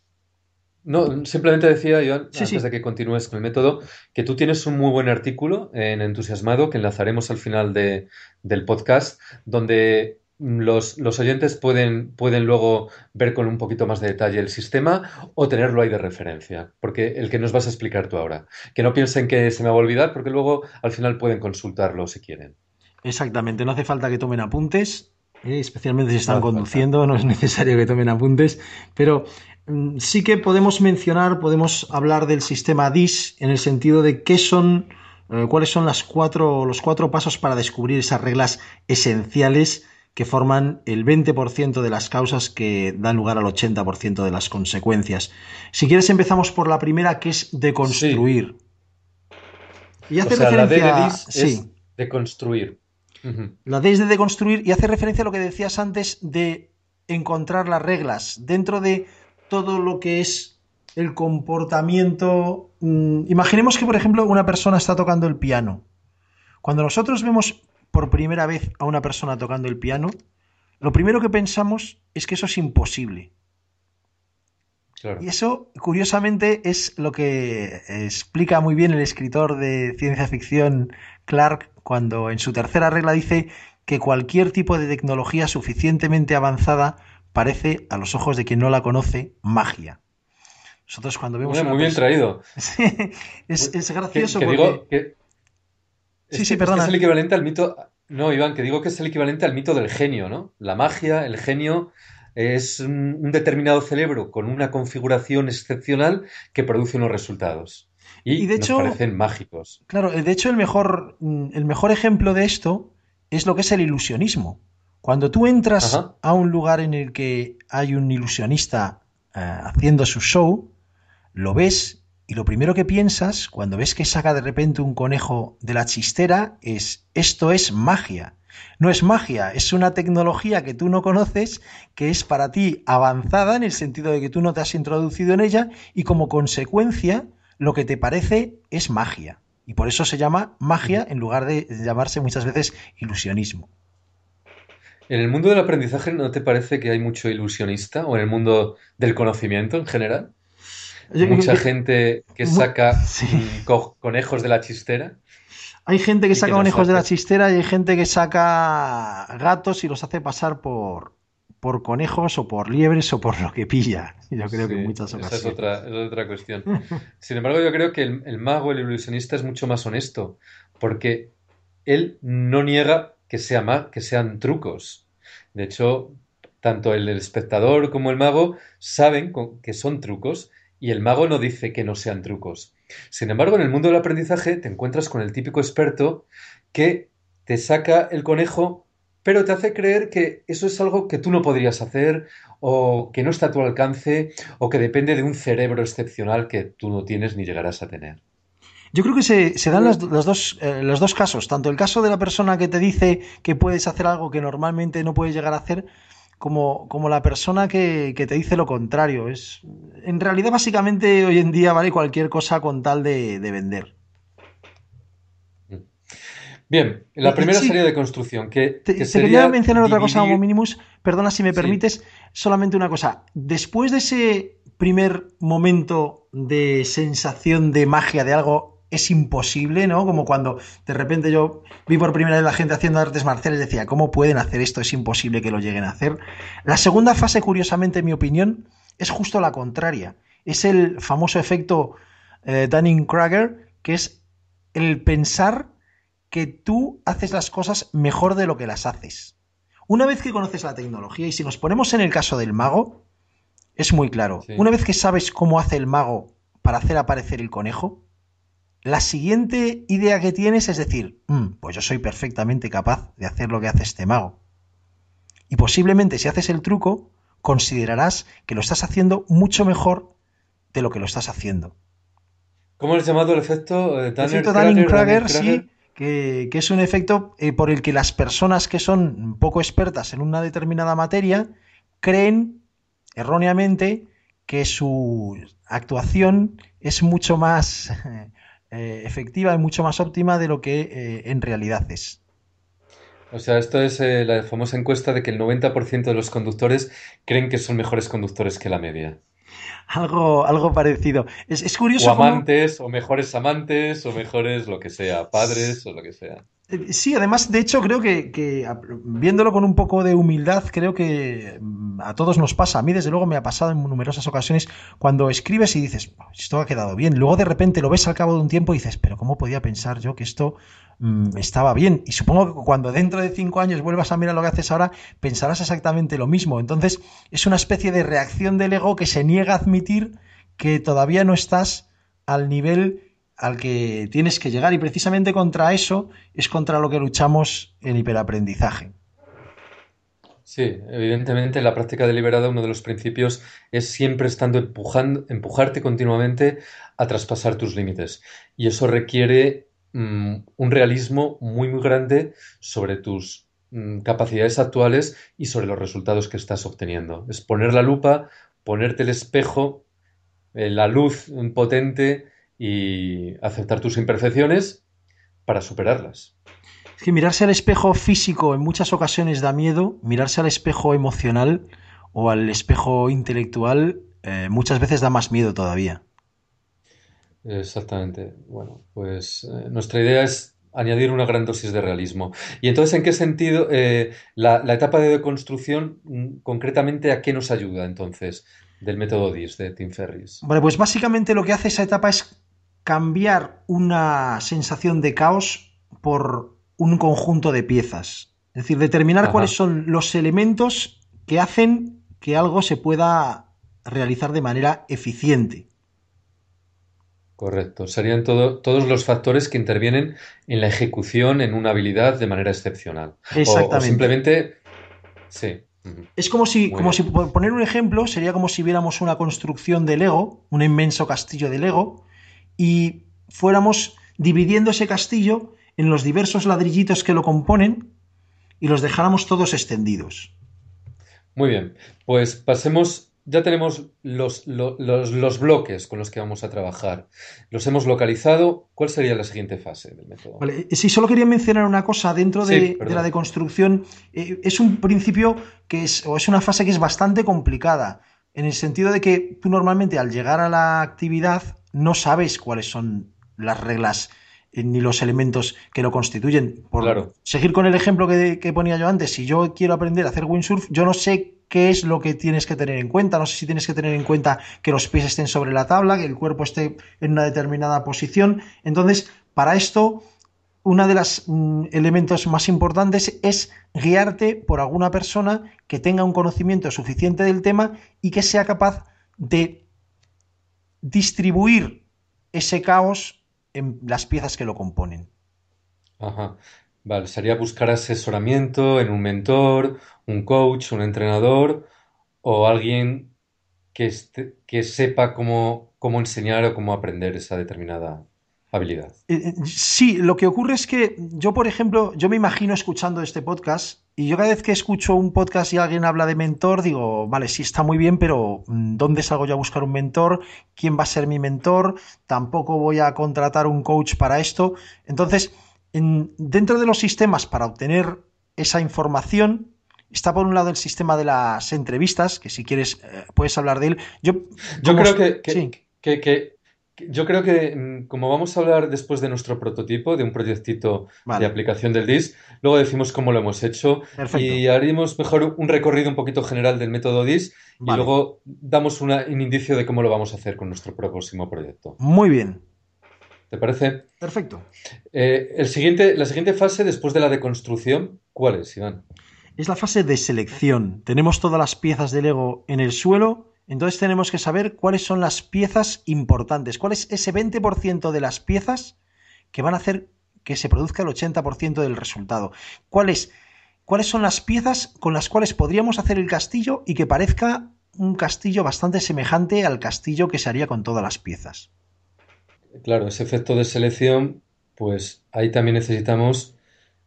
No, simplemente decía, Iván, Sí, antes de que continúes con el método, que tú tienes un muy buen artículo en Entusiasmado que enlazaremos al final del podcast, donde los oyentes pueden luego ver con un poquito más de detalle el sistema o tenerlo ahí de referencia, porque el que nos vas a explicar tú ahora. Que no piensen que se me va a olvidar, porque luego al final pueden consultarlo si quieren. Exactamente, no hace falta que tomen apuntes, especialmente si están No hace conduciendo, falta. no es necesario que tomen apuntes, pero sí que podemos hablar del sistema DIS en el sentido de cuáles son los cuatro pasos para descubrir esas reglas esenciales que forman el 20% de las causas que dan lugar al 80% de las consecuencias. Si quieres empezamos por la primera, que es deconstruir. Sí. Y hace O sea, la D de referencia... DIS es deconstruir. Uh-huh. La D es de deconstruir y hace referencia a lo que decías antes de encontrar las reglas dentro de todo lo que es el comportamiento. Imaginemos que, por ejemplo, una persona está tocando el piano. Cuando nosotros vemos por primera vez a una persona tocando el piano, lo primero que pensamos es que eso es imposible. Claro. Y eso, curiosamente, es lo que explica muy bien el escritor de ciencia ficción Clarke cuando en su tercera regla dice que cualquier tipo de tecnología suficientemente avanzada parece, a los ojos de quien no la conoce, magia. Nosotros cuando vemos Muy bien traído. es gracioso que porque... digo que Sí, es que perdona. es el equivalente al mito... No, Iván, que digo que es el equivalente al mito del genio, ¿no? La magia, el genio, es un determinado cerebro con una configuración excepcional que produce unos resultados. Y Y de nos hecho, parecen mágicos. claro, de hecho el mejor ejemplo de esto es lo que es el ilusionismo. Cuando tú entras Ajá. a un lugar en el que hay un ilusionista haciendo su show, lo ves y lo primero que piensas cuando ves que saca de repente un conejo de la chistera es: esto es magia. No es magia, es una tecnología que tú no conoces, que es para ti avanzada en el sentido de que tú no te has introducido en ella y como consecuencia lo que te parece es magia. Y por eso se llama magia en lugar de llamarse muchas veces ilusionismo. ¿En el mundo del aprendizaje no te parece que hay mucho ilusionista? ¿O en el mundo del conocimiento en general? Mucha gente que saca Sí. conejos de la chistera Hay gente que y que saca nos conejos de la hace... chistera y hay gente que saca gatos y los hace pasar por conejos o por liebres o por lo que pilla. Yo creo que en Sí, muchas esa ocasiones. es otra cuestión. Sin embargo, yo creo que el mago, el ilusionista, es mucho más honesto, porque él no niega que sean trucos. De hecho, tanto el espectador como el mago saben que son trucos y el mago no dice que no sean trucos. Sin embargo, en el mundo del aprendizaje te encuentras con el típico experto que te saca el conejo, pero te hace creer que eso es algo que tú no podrías hacer o que no está a tu alcance o que depende de un cerebro excepcional que tú no tienes ni llegarás a tener. Yo creo que se Yo dan creo... los dos casos, tanto el caso de la persona que te dice que puedes hacer algo que normalmente no puedes llegar a hacer, como la persona que te dice lo contrario. En realidad, básicamente, hoy en día vale cualquier cosa con tal de vender. Bien, la primera serie Sí, de construcción, que te quería sería mencionar otra cosa, Homo dividir... Minimus. Perdona si me Sí, permites, solamente una cosa. Después de ese primer momento de sensación de magia de algo es imposible, ¿no? Como cuando de repente yo vi por primera vez la gente haciendo artes marciales y decía: ¿cómo pueden hacer esto? Es imposible que lo lleguen a hacer. La segunda fase, curiosamente, en mi opinión, es justo la contraria. Es el famoso efecto Dunning-Kruger, que es el pensar que tú haces las cosas mejor de lo que las haces. Una vez que conoces la tecnología, y si nos ponemos en el caso del mago, es muy claro. Sí. Una vez que sabes cómo hace el mago para hacer aparecer el conejo, la siguiente idea que tienes es decir, pues yo soy perfectamente capaz de hacer lo que hace este mago. Y posiblemente si haces el truco, considerarás que lo estás haciendo mucho mejor de lo que lo estás haciendo. ¿Cómo has llamado el efecto El efecto Dunning-Kruger, Dunning-Kruger? sí, que es un efecto por el que las personas que son poco expertas en una determinada materia creen erróneamente que su actuación es mucho más efectiva y mucho más óptima de lo que en realidad es. O sea, esto es la famosa encuesta de que el 90% de los conductores creen que son mejores conductores que la media. Algo parecido. Es O curioso cómo... amantes, o mejores lo que sea, padres o lo que sea. Sí, además, de hecho, creo que viéndolo con un poco de humildad, creo que a todos nos pasa. A mí, desde luego, me ha pasado en numerosas ocasiones cuando escribes y dices, esto ha quedado bien. Luego, de repente, lo ves al cabo de un tiempo y dices, pero ¿cómo podía pensar yo que esto estaba bien? Y supongo que cuando dentro de 5 años vuelvas a mirar lo que haces ahora, pensarás exactamente lo mismo. Entonces, es una especie de reacción del ego que se niega a admitir que todavía no estás al nivel al que tienes que llegar, y precisamente contra eso es contra lo que luchamos en hiperaprendizaje. Sí, evidentemente en la práctica deliberada uno de los principios es siempre estando empujarte continuamente a traspasar tus límites. Y eso requiere un realismo muy, muy grande sobre tus capacidades actuales y sobre los resultados que estás obteniendo. Es poner la lupa, ponerte el espejo, la luz potente y aceptar tus imperfecciones para superarlas. Es que mirarse al espejo físico en muchas ocasiones da miedo, mirarse al espejo emocional o al espejo intelectual muchas veces da más miedo todavía. Exactamente. Bueno, pues nuestra idea es añadir una gran dosis de realismo. Y entonces, ¿en qué sentido la etapa de deconstrucción, concretamente, a qué nos ayuda entonces del método DIS de Tim Ferriss? Vale, pues básicamente lo que hace esa etapa es cambiar una sensación de caos por un conjunto de piezas. Es decir, determinar cuáles Ajá, son los elementos que hacen que algo se pueda realizar de manera eficiente. correcto. Serían todos los factores que intervienen en la ejecución en una habilidad de manera excepcional. O Exactamente. simplemente, sí. Ujú. Es como si, Muy bien. por poner un ejemplo, sería como si viéramos una construcción de Lego, un inmenso castillo de Lego, y fuéramos dividiendo ese castillo en los diversos ladrillitos que lo componen y los dejáramos todos extendidos. Muy bien, pues pasemos, ya tenemos los bloques con los que vamos a trabajar. Los hemos localizado. ¿Cuál sería la siguiente fase del método? Vale, sí, solo quería mencionar una cosa dentro Sí, de la perdón. deconstrucción. Es un principio o es una fase que es bastante complicada, en el sentido de que tú normalmente al llegar a la actividad no sabes cuáles son las reglas ni los elementos que lo constituyen. Por Claro, seguir con el ejemplo que ponía yo antes, si yo quiero aprender a hacer windsurf, yo no sé qué es lo que tienes que tener en cuenta. No sé si tienes que tener en cuenta que los pies estén sobre la tabla, que el cuerpo esté en una determinada posición. Entonces, para esto, uno de los elementos más importantes es guiarte por alguna persona que tenga un conocimiento suficiente del tema y que sea capaz de distribuir ese caos en las piezas que lo componen. ajá. Vale, sería buscar asesoramiento en un mentor, un coach, un entrenador o alguien que sepa cómo enseñar o cómo aprender esa determinada habilidad. Sí, lo que ocurre es que yo, por ejemplo, yo me imagino escuchando este podcast y yo cada vez que escucho un podcast y alguien habla de mentor, digo, vale, sí está muy bien, pero ¿dónde salgo yo a buscar un mentor? ¿Quién va a ser mi mentor? Tampoco voy a contratar un coach para esto. Entonces, dentro de los sistemas para obtener esa información, está por un lado el sistema de las entrevistas, que si quieres puedes hablar de él. Yo, Yo como... creo que, que- Sí, que- que- yo creo que como vamos a hablar después de nuestro prototipo, de un proyectito de vale, aplicación del DIS, luego decimos cómo lo hemos hecho perfecto, y haremos mejor un recorrido un poquito general del método DIS y vale, luego damos un indicio de cómo lo vamos a hacer con nuestro próximo proyecto. muy bien, ¿Te parece? perfecto. La siguiente fase después de la deconstrucción, ¿cuál es, Iván? Es la fase de selección. Tenemos todas las piezas de Lego en el suelo, entonces tenemos que saber cuáles son las piezas importantes, cuál es ese 20% de las piezas que van a hacer que se produzca el 80% del resultado. ¿Cuáles son las piezas con las cuales podríamos hacer el castillo y que parezca un castillo bastante semejante al castillo que se haría con todas las piezas? Claro, ese efecto de selección, pues ahí también necesitamos...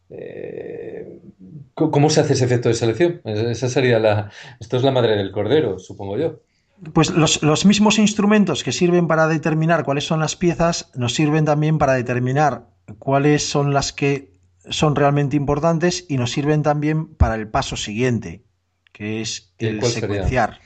¿Cómo se hace ese efecto de selección? Esa sería esto es la madre del cordero, supongo yo. Pues los mismos instrumentos que sirven para determinar cuáles son las piezas nos sirven también para determinar cuáles son las que son realmente importantes y nos sirven también para el paso siguiente, que es ¿Y el cuál sería? secuenciar.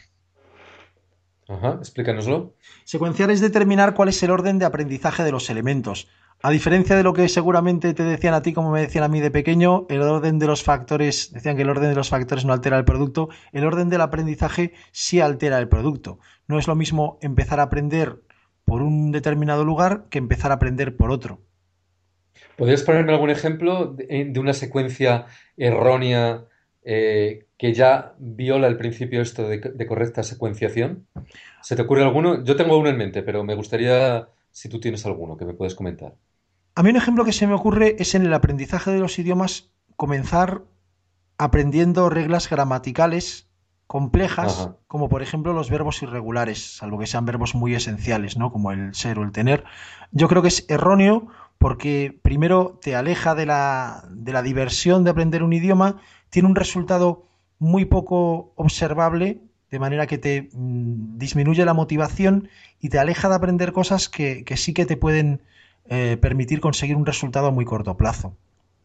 Ajá, explícanoslo. Secuenciar es determinar cuál es el orden de aprendizaje de los elementos. A diferencia de lo que seguramente te decían a ti, como me decían a mí de pequeño, el orden de los factores, decían que el orden de los factores no altera el producto, el orden del aprendizaje sí altera el producto. No es lo mismo empezar a aprender por un determinado lugar que empezar a aprender por otro. ¿Podrías ponerme algún ejemplo de una secuencia errónea que ya viola el principio esto de correcta secuenciación? ¿Se te ocurre alguno? Yo tengo uno en mente, pero me gustaría si tú tienes alguno que me puedes comentar. A mí un ejemplo que se me ocurre es en el aprendizaje de los idiomas comenzar aprendiendo reglas gramaticales complejas, Ajá. como por ejemplo los verbos irregulares, salvo que sean verbos muy esenciales, ¿no? Como el ser o el tener. Yo creo que es erróneo porque primero te aleja de la diversión de aprender un idioma, tiene un resultado muy poco observable, de manera que te disminuye la motivación y te aleja de aprender cosas que sí que te pueden permitir conseguir un resultado a muy corto plazo.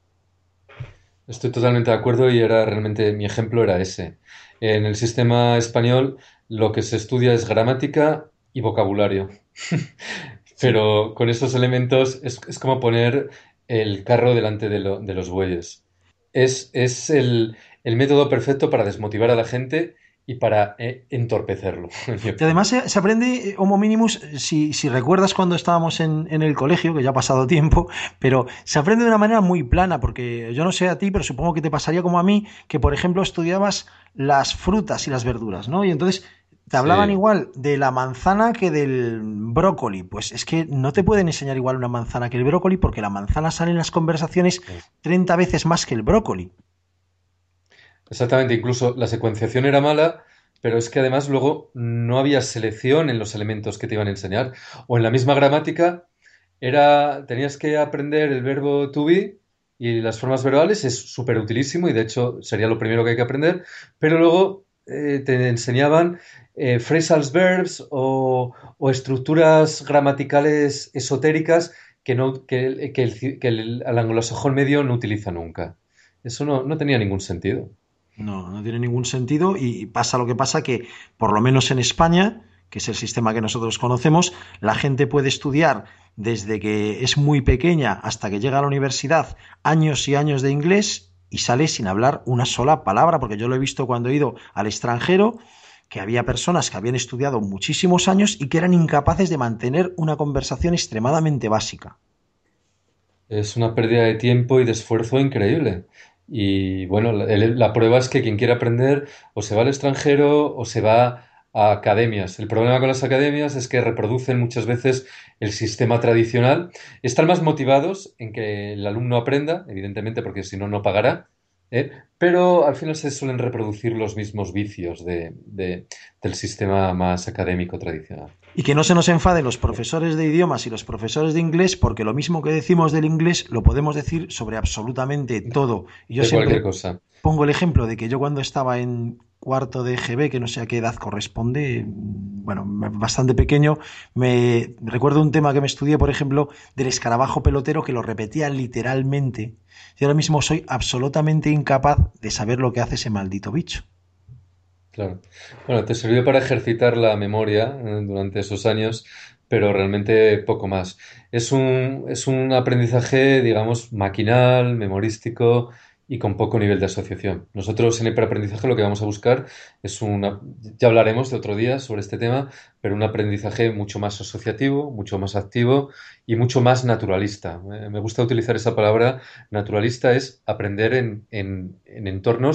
Estoy totalmente de acuerdo y era realmente mi ejemplo era ese. En el sistema español lo que se estudia es gramática y vocabulario. Sí. Pero con esos elementos es como poner el carro delante de los bueyes. Es el método perfecto para desmotivar a la gente y para entorpecerlo, en mi Y opinión. además se aprende Homo minimus, si recuerdas cuando estábamos en el colegio, que ya ha pasado tiempo, pero se aprende de una manera muy plana, porque yo no sé a ti, pero supongo que te pasaría como a mí, que por ejemplo estudiabas las frutas y las verduras, ¿no? Y entonces te hablaban Sí. igual de la manzana que del brócoli. Pues es que no te pueden enseñar igual una manzana que el brócoli, porque la manzana sale en las conversaciones 30 veces más que el brócoli. Exactamente, incluso la secuenciación era mala, pero es que además luego no había selección en los elementos que te iban a enseñar. O en la misma gramática tenías que aprender el verbo to be y las formas verbales, es súper utilísimo y de hecho sería lo primero que hay que aprender, pero luego te enseñaban phrasal verbs o estructuras gramaticales esotéricas que el anglosajón medio no utiliza nunca. Eso no tenía ningún sentido. No, no tiene ningún sentido y pasa lo que pasa que, por lo menos en España, que es el sistema que nosotros conocemos, la gente puede estudiar desde que es muy pequeña hasta que llega a la universidad años y años de inglés y sale sin hablar una sola palabra, porque yo lo he visto cuando he ido al extranjero, que había personas que habían estudiado muchísimos años y que eran incapaces de mantener una conversación extremadamente básica. Es una pérdida de tiempo y de esfuerzo increíble. Y bueno, la prueba es que quien quiere aprender o se va al extranjero o se va a academias. El problema con las academias es que reproducen muchas veces el sistema tradicional. Están más motivados en que el alumno aprenda, evidentemente, porque si no, no pagará. ¿Eh? Pero al final se suelen reproducir los mismos vicios del sistema más académico tradicional. Y que no se nos enfaden los profesores de idiomas y los profesores de inglés, porque lo mismo que decimos del inglés lo podemos decir sobre absolutamente todo. Y yo De cualquier siempre cosa. pongo el ejemplo de que yo cuando estaba en cuarto de GB, que no sé a qué edad corresponde, bueno, bastante pequeño, me recuerdo un tema que me estudié, por ejemplo, del escarabajo pelotero, que lo repetía literalmente. Y ahora mismo soy absolutamente incapaz de saber lo que hace ese maldito bicho. Claro. Bueno, te sirvió para ejercitar la memoria durante esos años, pero realmente poco más. Es un aprendizaje, digamos, maquinal, memorístico y con poco nivel de asociación. Nosotros en el preaprendizaje lo que vamos a buscar es ya hablaremos de otro día sobre este tema, pero un aprendizaje mucho más asociativo, mucho más activo y mucho más naturalista. Me gusta utilizar esa palabra. Naturalista es aprender en entornos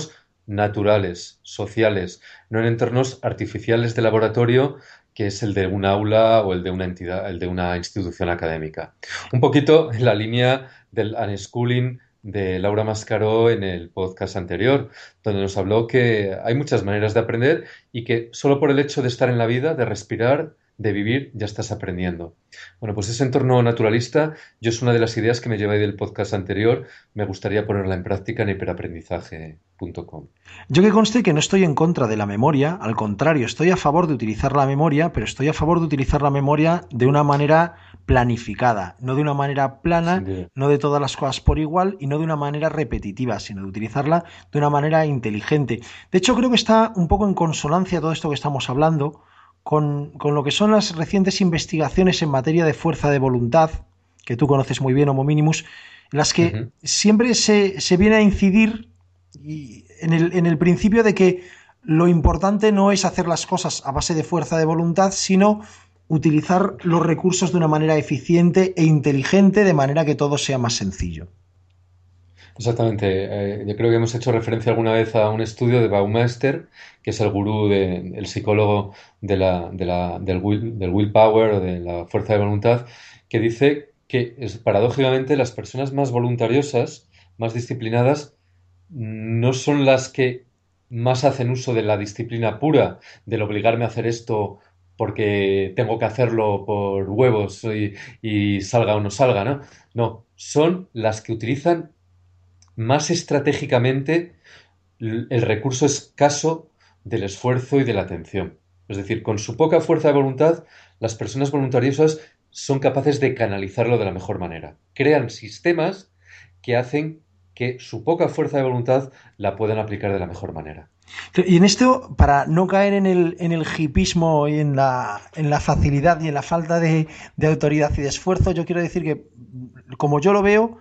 naturales, sociales, no en entornos artificiales de laboratorio, que es el de un aula o el de una entidad, el de una institución académica. Un poquito en la línea del unschooling de Laura Mascaró en el podcast anterior, donde nos habló que hay muchas maneras de aprender y que solo por el hecho de estar en la vida, de respirar, de vivir, ya estás aprendiendo. Bueno, pues ese entorno naturalista, yo es una de las ideas que me llevé del podcast anterior, me gustaría ponerla en práctica en hiperaprendizaje.com. Yo que conste que no estoy en contra de la memoria, al contrario, estoy a favor de utilizar la memoria, pero estoy a favor de utilizar la memoria de una manera planificada, no de una manera plana, no de todas las cosas por igual y no de una manera repetitiva, sino de utilizarla de una manera inteligente. De hecho, creo que está un poco en consonancia todo esto que estamos hablando con lo que son las recientes investigaciones en materia de fuerza de voluntad, que tú conoces muy bien, Homo Minimus, en las que siempre se viene a incidir en el principio de que lo importante no es hacer las cosas a base de fuerza de voluntad, sino utilizar los recursos de una manera eficiente e inteligente, de manera que todo sea más sencillo. Exactamente. Yo creo que hemos hecho referencia alguna vez a un estudio de Baumeister, que es el gurú, el psicólogo del willpower o de la fuerza de voluntad, que dice que paradójicamente las personas más voluntariosas, más disciplinadas, no son las que más hacen uso de la disciplina pura, del obligarme a hacer esto porque tengo que hacerlo por huevos y salga o no salga, ¿no? No, son las que utilizan más estratégicamente el recurso escaso del esfuerzo y de la atención. Es decir, con su poca fuerza de voluntad, las personas voluntariosas son capaces de canalizarlo de la mejor manera. Crean sistemas que hacen que su poca fuerza de voluntad la puedan aplicar de la mejor manera. Y en esto, para no caer en el hipismo y en la facilidad y en la falta de autoridad y de esfuerzo, yo quiero decir que, como yo lo veo,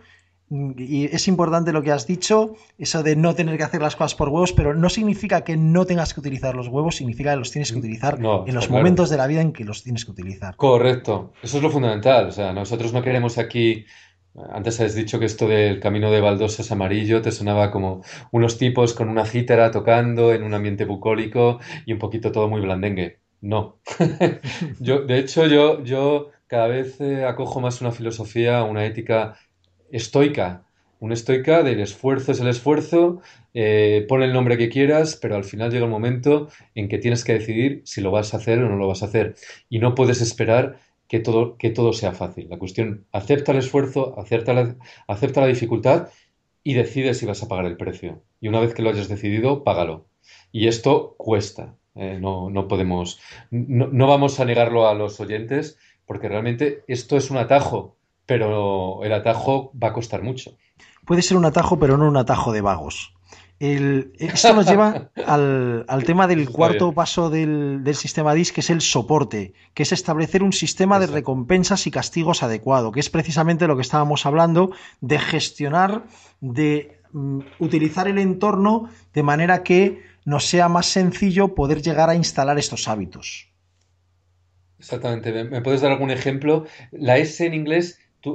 y es importante lo que has dicho, eso de no tener que hacer las cosas por huevos, pero no significa que no tengas que utilizar los huevos, significa que los tienes que utilizar en los momentos de la vida en que los tienes que utilizar. Correcto, eso es lo fundamental. O sea, nosotros no queremos aquí. Antes has dicho que esto del camino de baldosas amarillo te sonaba como unos tipos con una cítara tocando en un ambiente bucólico y un poquito todo muy blandengue. No. De hecho, yo cada vez acojo más una filosofía, una ética estoica. Una estoica del esfuerzo es el esfuerzo, pon el nombre que quieras, pero al final llega un momento en que tienes que decidir si lo vas a hacer o no lo vas a hacer. Y no puedes esperar que todo sea fácil. La cuestión, acepta el esfuerzo, acepta la dificultad y decide si vas a pagar el precio. Y una vez que lo hayas decidido, págalo. Y esto cuesta. No podemos, no vamos a negarlo a los oyentes, porque realmente esto es un atajo, pero el atajo va a costar mucho. Puede ser un atajo, pero no un atajo de vagos. Esto nos lleva al tema del cuarto paso del sistema DIS, que es el soporte, que es establecer un sistema de recompensas y castigos adecuado, que es precisamente lo que estábamos hablando, de gestionar, de utilizar el entorno de manera que nos sea más sencillo poder llegar a instalar estos hábitos. Exactamente. ¿Me puedes dar algún ejemplo? La S en inglés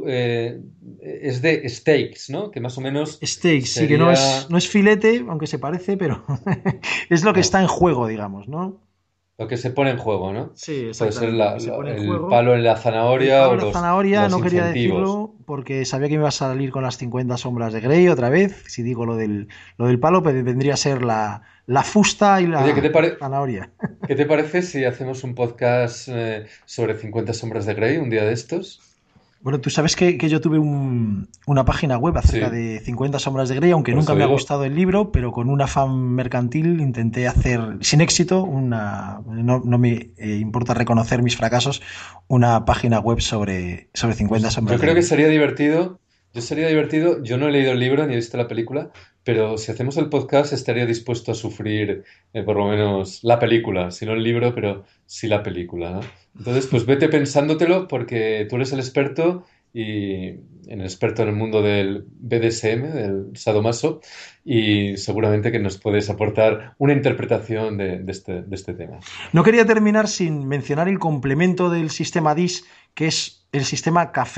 es de stakes, ¿no? Que más o menos stakes, sería... sí, que no es filete, aunque se parece, pero es lo que está en juego, digamos, ¿no? Lo que se pone en juego, ¿no? Sí, exactamente. Puede ser el palo en la zanahoria. El palo en la zanahoria no quería decirlo porque sabía que me iba a salir con las 50 sombras de Grey otra vez. Si digo lo del palo, pues vendría a ser la fusta y la zanahoria. ¿Qué te parece si hacemos un podcast sobre 50 sombras de Grey un día de estos? Bueno, tú sabes que yo tuve una página web acerca de 50 sombras de Grey, aunque nunca me ha gustado el libro, pero con un afán mercantil intenté hacer, sin éxito, no me importa reconocer mis fracasos, una página web sobre 50 sombras de Grey. Yo creo que sería divertido. Yo no he leído el libro ni he visto la película, pero si hacemos el podcast estaría dispuesto a sufrir por lo menos la película, si no el libro, pero sí la película, ¿no? Entonces, pues vete pensándotelo porque tú eres el experto y el experto en el mundo del BDSM, del sadomaso, y seguramente que nos puedes aportar una interpretación de este tema. No quería terminar sin mencionar el complemento del sistema DIS, que es el sistema café,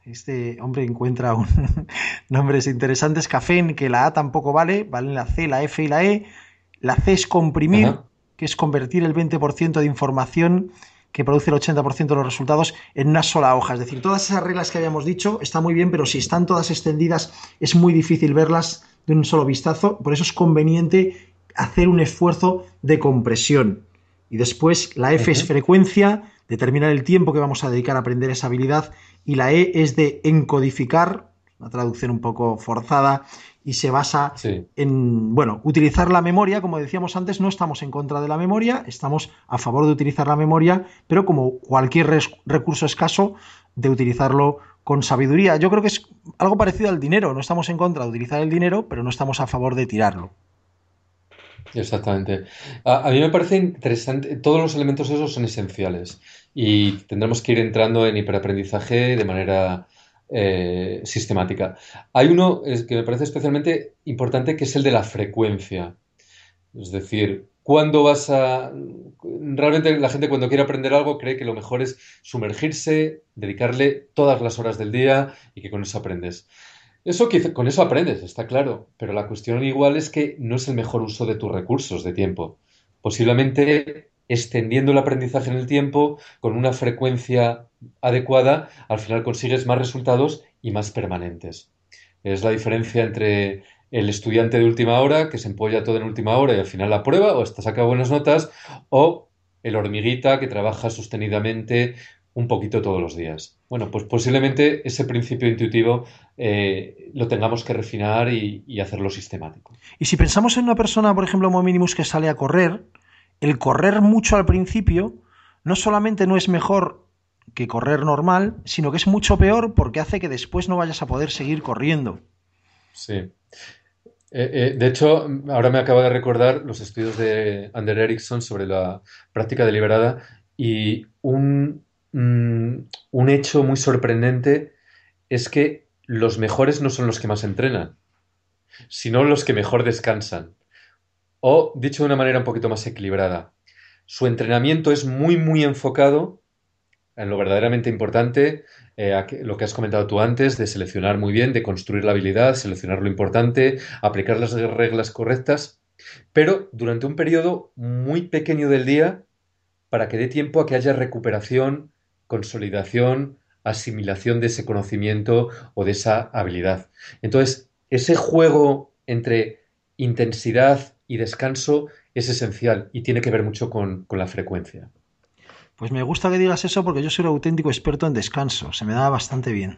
Este hombre encuentra nombres interesantes. Cafén, que la A tampoco vale, valen la C, la F y la E. La C es comprimir, Ajá. que es convertir el 20% de información que produce el 80% de los resultados en una sola hoja. Es decir, todas esas reglas que habíamos dicho están muy bien, pero si están todas extendidas es muy difícil verlas de un solo vistazo. Por eso es conveniente hacer un esfuerzo de compresión. Y después la F es Ujú. frecuencia, determinar el tiempo que vamos a dedicar a aprender esa habilidad. Y la E es de encodificar, una traducción un poco forzada, y se basa Sí. en, bueno, utilizar la memoria. Como decíamos antes, no estamos en contra de la memoria, estamos a favor de utilizar la memoria, pero como cualquier recurso escaso, de utilizarlo con sabiduría. Yo creo que es algo parecido al dinero, no estamos en contra de utilizar el dinero, pero no estamos a favor de tirarlo. Exactamente. A mí me parece interesante, todos los elementos esos son esenciales y tendremos que ir entrando en hiperaprendizaje de manera sistemática. Hay uno que me parece especialmente importante, que es el de la frecuencia. Es decir, ¿cuándo vas a... Realmente la gente cuando quiere aprender algo cree que lo mejor es sumergirse, dedicarle todas las horas del día y que con eso aprendes. Eso con eso aprendes, está claro, pero la cuestión igual es que no es el mejor uso de tus recursos de tiempo. Posiblemente extendiendo el aprendizaje en el tiempo con una frecuencia adecuada, al final consigues más resultados y más permanentes. Es la diferencia entre el estudiante de última hora que se empolla todo en última hora y al final la prueba o hasta saca buenas notas, o el hormiguita que trabaja sostenidamente un poquito todos los días. Bueno, pues posiblemente ese principio intuitivo lo tengamos que refinar y hacerlo sistemático. Y si pensamos en una persona, por ejemplo, como Minimus, que sale a correr, el correr mucho al principio no solamente no es mejor que correr normal, sino que es mucho peor porque hace que después no vayas a poder seguir corriendo. Sí. De hecho, ahora me acabo de recordar los estudios de Ander Ericsson sobre la práctica deliberada y un hecho muy sorprendente es que los mejores no son los que más entrenan, sino los que mejor descansan. O, dicho de una manera un poquito más equilibrada, su entrenamiento es muy, muy enfocado en lo verdaderamente importante, lo que has comentado tú antes, de seleccionar muy bien, de construir la habilidad, seleccionar lo importante, aplicar las reglas correctas, pero durante un periodo muy pequeño del día para que dé tiempo a que haya recuperación, consolidación, asimilación de ese conocimiento o de esa habilidad. Entonces, ese juego entre intensidad y descanso es esencial y tiene que ver mucho con la frecuencia. Pues me gusta que digas eso porque yo soy un auténtico experto en descanso, se me da bastante bien.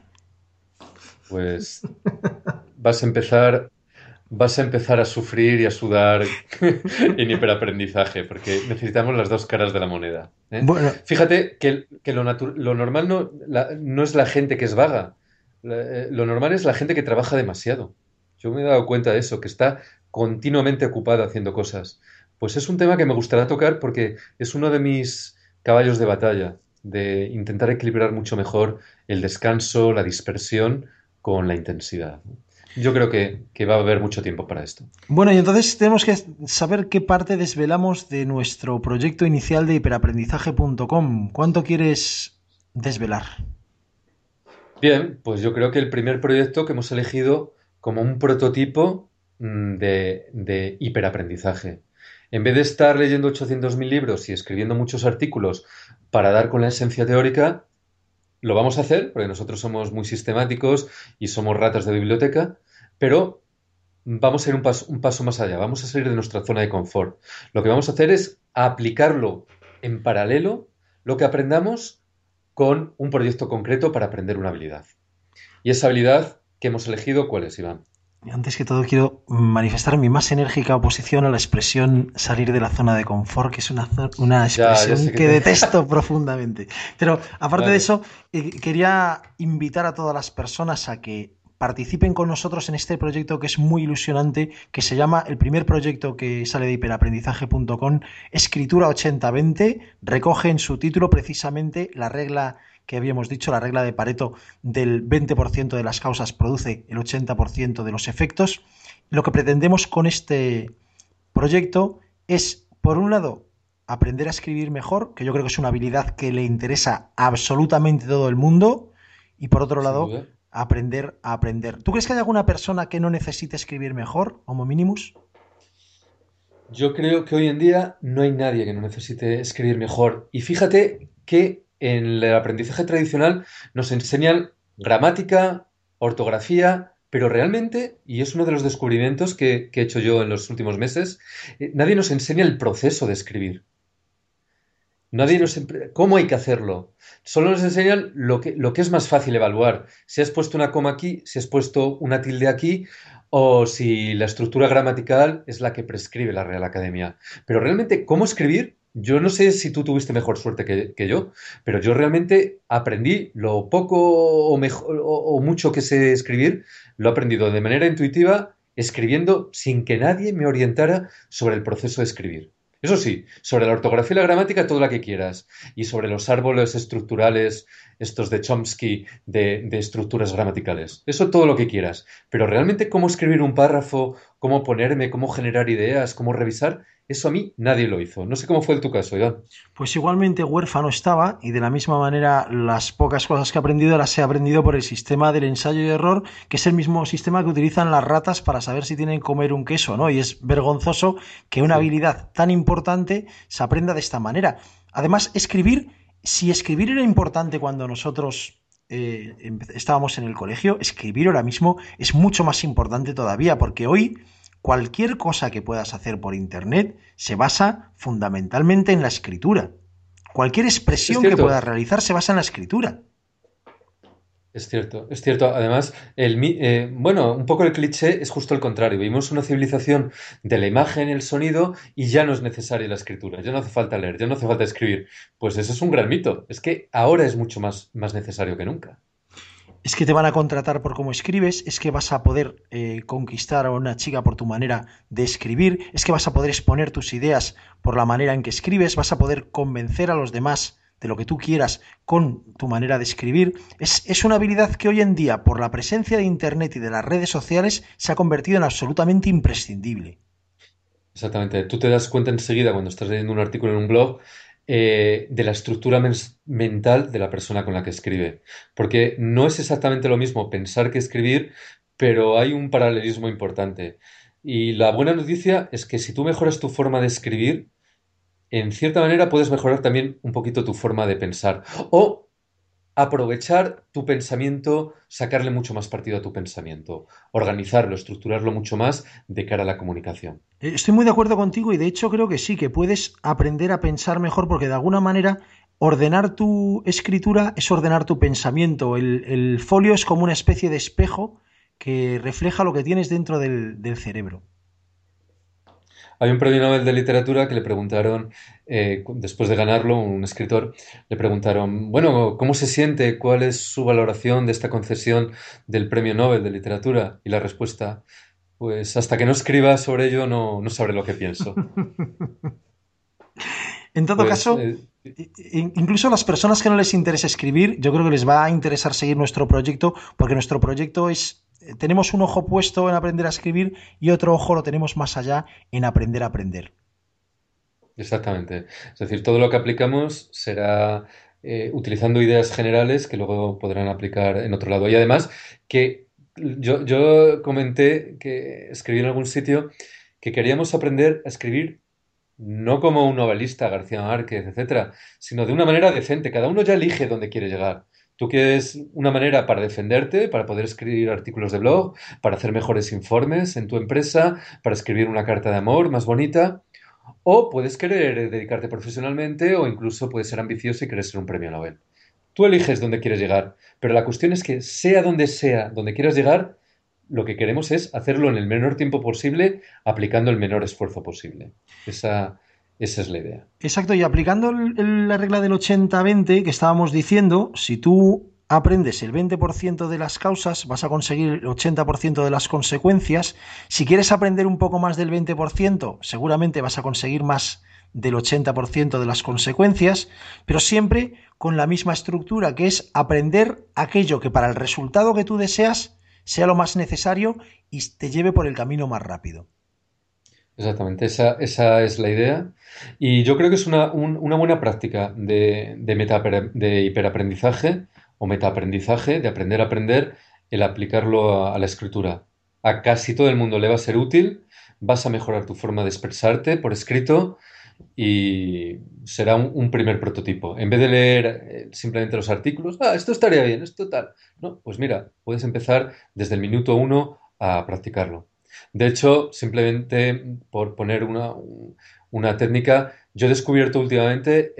Pues vas a empezar, vas a empezar a sufrir y a sudar en hiperaprendizaje, porque necesitamos las dos caras de la moneda, ¿eh? Bueno, Fíjate que lo normal no es la gente que es vaga. Lo normal es la gente que trabaja demasiado. Yo me he dado cuenta de eso, que está continuamente ocupada haciendo cosas. Pues es un tema que me gustaría tocar porque es uno de mis caballos de batalla, de intentar equilibrar mucho mejor el descanso, la dispersión con la intensidad. Yo creo que va a haber mucho tiempo para esto. bueno, y entonces tenemos que saber qué parte desvelamos de nuestro proyecto inicial de hiperaprendizaje.com. ¿Cuánto quieres desvelar? Bien, pues yo creo que el primer proyecto que hemos elegido como un prototipo de hiperaprendizaje. En vez de estar leyendo 800.000 libros y escribiendo muchos artículos para dar con la esencia teórica, lo vamos a hacer, porque nosotros somos muy sistemáticos y somos ratas de biblioteca, pero vamos a ir un paso más allá, vamos a salir de nuestra zona de confort. Lo que vamos a hacer es aplicarlo en paralelo, lo que aprendamos, con un proyecto concreto para aprender una habilidad. Y esa habilidad que hemos elegido, ¿cuál es, Iván? Antes que todo quiero manifestar mi más enérgica oposición a la expresión salir de la zona de confort, que es una Ya expresión sé que que te... detesto profundamente. Pero aparte de Vale. eso, quería invitar a todas las personas a que participen con nosotros en este proyecto que es muy ilusionante, que se llama, el primer proyecto que sale de hiperaprendizaje.com, Escritura 80-20, recoge en su título precisamente la regla que habíamos dicho, la regla de Pareto del 20% de las causas produce el 80% de los efectos. Lo que pretendemos con este proyecto es, por un lado, aprender a escribir mejor, que yo creo que es una habilidad que le interesa a absolutamente todo el mundo, y por otro sin lado, duda. aprender a aprender. ¿Tú crees que hay alguna persona que no necesite escribir mejor, homo minimus? Yo creo que hoy en día no hay nadie que no necesite escribir mejor. Y fíjate que en el aprendizaje tradicional nos enseñan gramática, ortografía, pero realmente, y es uno de los descubrimientos que he hecho yo en los últimos meses, nadie nos enseña el proceso de escribir. Es Nadie nos... cierto. ¿Cómo hay que hacerlo? Solo nos enseñan lo que es más fácil evaluar. Si has puesto una coma aquí, si has puesto una tilde aquí, o si la estructura gramatical es la que prescribe la Real Academia. Pero realmente, ¿cómo escribir? Yo no sé si tú tuviste mejor suerte que yo, pero yo realmente aprendí lo poco o mucho que sé escribir, lo he aprendido de manera intuitiva, escribiendo sin que nadie me orientara sobre el proceso de escribir. Eso sí, sobre la ortografía y la gramática, todo lo que quieras. Y sobre los árboles estructurales, estos de Chomsky, de estructuras gramaticales. Eso todo lo que quieras. Pero realmente cómo escribir un párrafo, cómo ponerme, cómo generar ideas, cómo revisar, eso a mí nadie lo hizo. No sé cómo fue en tu caso, Iván. Pues igualmente huérfano estaba y de la misma manera las pocas cosas que he aprendido las he aprendido por el sistema del ensayo y error, que es el mismo sistema que utilizan las ratas para saber si tienen que comer un queso, ¿no? Y es vergonzoso que una Sí, habilidad tan importante se aprenda de esta manera. Además, escribir, si escribir era importante cuando nosotros estábamos en el colegio, escribir ahora mismo es mucho más importante todavía, porque hoy cualquier cosa que puedas hacer por Internet se basa fundamentalmente en la escritura. Cualquier es expresión que cierto. puedas realizar se basa en la escritura. Es cierto, es cierto. Además, bueno, un poco el cliché es justo el contrario. Vivimos una civilización de la imagen, el sonido, y ya no es necesaria la escritura. Ya no hace falta leer, ya no hace falta escribir. Pues eso es un gran mito. Es que ahora es mucho más necesario que nunca. Es que te van a contratar por cómo escribes, es que vas a poder conquistar a una chica por tu manera de escribir, es que vas a poder exponer tus ideas por la manera en que escribes, vas a poder convencer a los demás de lo que tú quieras con tu manera de escribir. Es una habilidad que hoy en día, por la presencia de Internet y de las redes sociales, se ha convertido en absolutamente imprescindible. Exactamente. Tú te das cuenta enseguida cuando estás leyendo un artículo en un blog de la estructura mental de la persona con la que escribe. Porque no es exactamente lo mismo pensar que escribir, pero hay un paralelismo importante. Y la buena noticia es que si tú mejoras tu forma de escribir, en cierta manera puedes mejorar también un poquito tu forma de pensar. O aprovechar tu pensamiento, sacarle mucho más partido a tu pensamiento, organizarlo, estructurarlo mucho más de cara a la comunicación. Estoy muy de acuerdo contigo y de hecho creo que sí, que puedes aprender a pensar mejor porque de alguna manera ordenar tu escritura es ordenar tu pensamiento. El folio es como una especie de espejo que refleja lo que tienes dentro del cerebro. Hay un premio Nobel de literatura que le preguntaron, después de ganarlo, un escritor, le preguntaron, bueno, ¿cómo se siente? ¿Cuál es su valoración de esta concesión del premio Nobel de literatura? Y la respuesta, pues hasta que no escriba sobre ello no sabré lo que pienso. En todo Pues caso, incluso a las personas que no les interesa escribir, yo creo que les va a interesar seguir nuestro proyecto, porque nuestro proyecto es, tenemos un ojo puesto en aprender a escribir y otro ojo lo tenemos más allá en aprender a aprender. exactamente. Es decir, todo lo que aplicamos será utilizando ideas generales que luego podrán aplicar en otro lado. Y además, que yo comenté que escribí en algún sitio que queríamos aprender a escribir no como un novelista, García Márquez, etcétera, sino de una manera decente. Cada uno ya elige dónde quiere llegar. Tú quieres una manera para defenderte, para poder escribir artículos de blog, para hacer mejores informes en tu empresa, para escribir una carta de amor más bonita, o puedes querer dedicarte profesionalmente o incluso puedes ser ambicioso y querer ser un premio Nobel. Tú eliges dónde quieres llegar, pero la cuestión es que sea donde quieras llegar, lo que queremos es hacerlo en el menor tiempo posible, aplicando el menor esfuerzo posible. Esa es la idea. Exacto, y aplicando la regla del 80-20 que estábamos diciendo, si tú aprendes el 20% de las causas, vas a conseguir el 80% de las consecuencias. Si quieres aprender un poco más del 20%, seguramente vas a conseguir más del 80% de las consecuencias, pero siempre con la misma estructura, que es aprender aquello que para el resultado que tú deseas sea lo más necesario y te lleve por el camino más rápido. Exactamente, esa es la idea. Y yo creo que es una buena práctica de hiperaprendizaje o metaaprendizaje, de aprender a aprender, el aplicarlo a la escritura. A casi todo el mundo le va a ser útil, vas a mejorar tu forma de expresarte por escrito y será un primer prototipo. En vez de leer simplemente los artículos, esto estaría bien, esto tal. No, pues mira, puedes empezar desde el minuto 1 a practicarlo. De hecho, simplemente por poner una técnica, yo he descubierto últimamente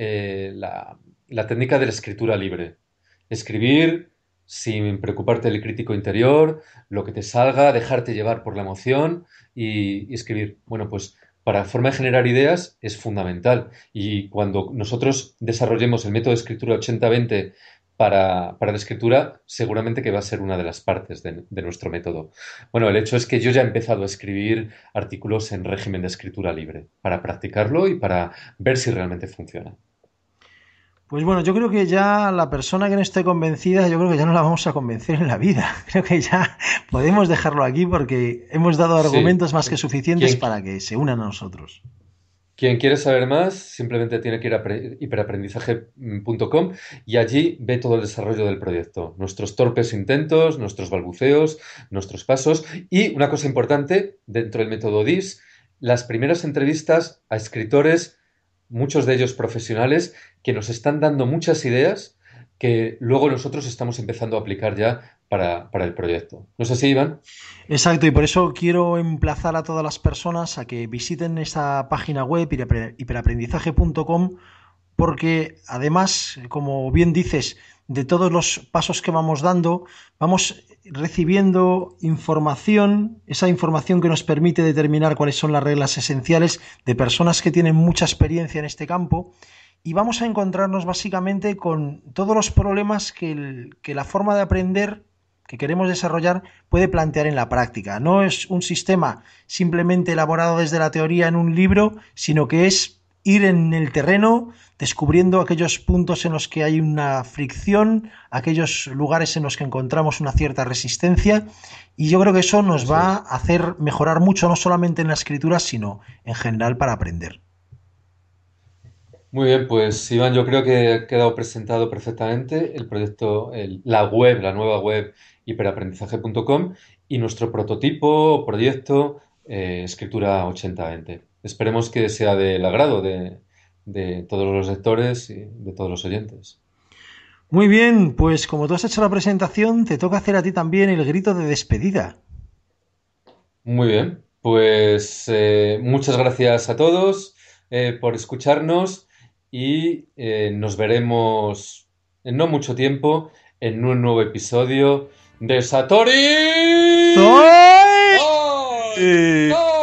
la técnica de la escritura libre. Escribir sin preocuparte del crítico interior, lo que te salga, dejarte llevar por la emoción y escribir. Bueno, pues para forma de generar ideas es fundamental. Y cuando nosotros desarrollemos el método de escritura 80-20 para la escritura, seguramente que va a ser una de las partes de nuestro método. Bueno, el hecho es que yo ya he empezado a escribir artículos en régimen de escritura libre para practicarlo y para ver si realmente funciona. Pues bueno, yo creo que ya la persona que no esté convencida, yo creo que ya no la vamos a convencer en la vida. Creo que ya podemos dejarlo aquí porque hemos dado Sí. argumentos más que suficientes Quien, para que se unan a nosotros. quien quiere saber más, simplemente tiene que ir a hiperaprendizaje.com y allí ve todo el desarrollo del proyecto, nuestros torpes intentos, nuestros balbuceos, nuestros pasos y una cosa importante dentro del método DIS, las primeras entrevistas a escritores, muchos de ellos profesionales, que nos están dando muchas ideas que luego nosotros estamos empezando a aplicar ya para el proyecto. ¿No es así, Iván? Exacto, y por eso quiero emplazar a todas las personas a que visiten esta página web hiperaprendizaje.com porque además, como bien dices, de todos los pasos que vamos dando, vamos recibiendo información, esa información que nos permite determinar cuáles son las reglas esenciales de personas que tienen mucha experiencia en este campo y vamos a encontrarnos básicamente con todos los problemas que la forma de aprender que queremos desarrollar puede plantear en la práctica. No es un sistema simplemente elaborado desde la teoría en un libro, sino que es ir en el terreno, descubriendo aquellos puntos en los que hay una fricción, aquellos lugares en los que encontramos una cierta resistencia, y yo creo que eso nos va a hacer mejorar mucho, no solamente en la escritura, sino en general para aprender. Muy bien, pues Iván, yo creo que ha quedado presentado perfectamente el proyecto, la nueva web hiperaprendizaje.com y nuestro prototipo, proyecto, escritura 80-20. Esperemos que sea del agrado de todos los lectores y de todos los oyentes. Muy bien, pues como tú has hecho la presentación, te toca hacer a ti también el grito de despedida. Muy bien, pues muchas gracias a todos por escucharnos y nos veremos en no mucho tiempo en un nuevo episodio de Satori. ¡Soy! ¡Soy! ¡Soy!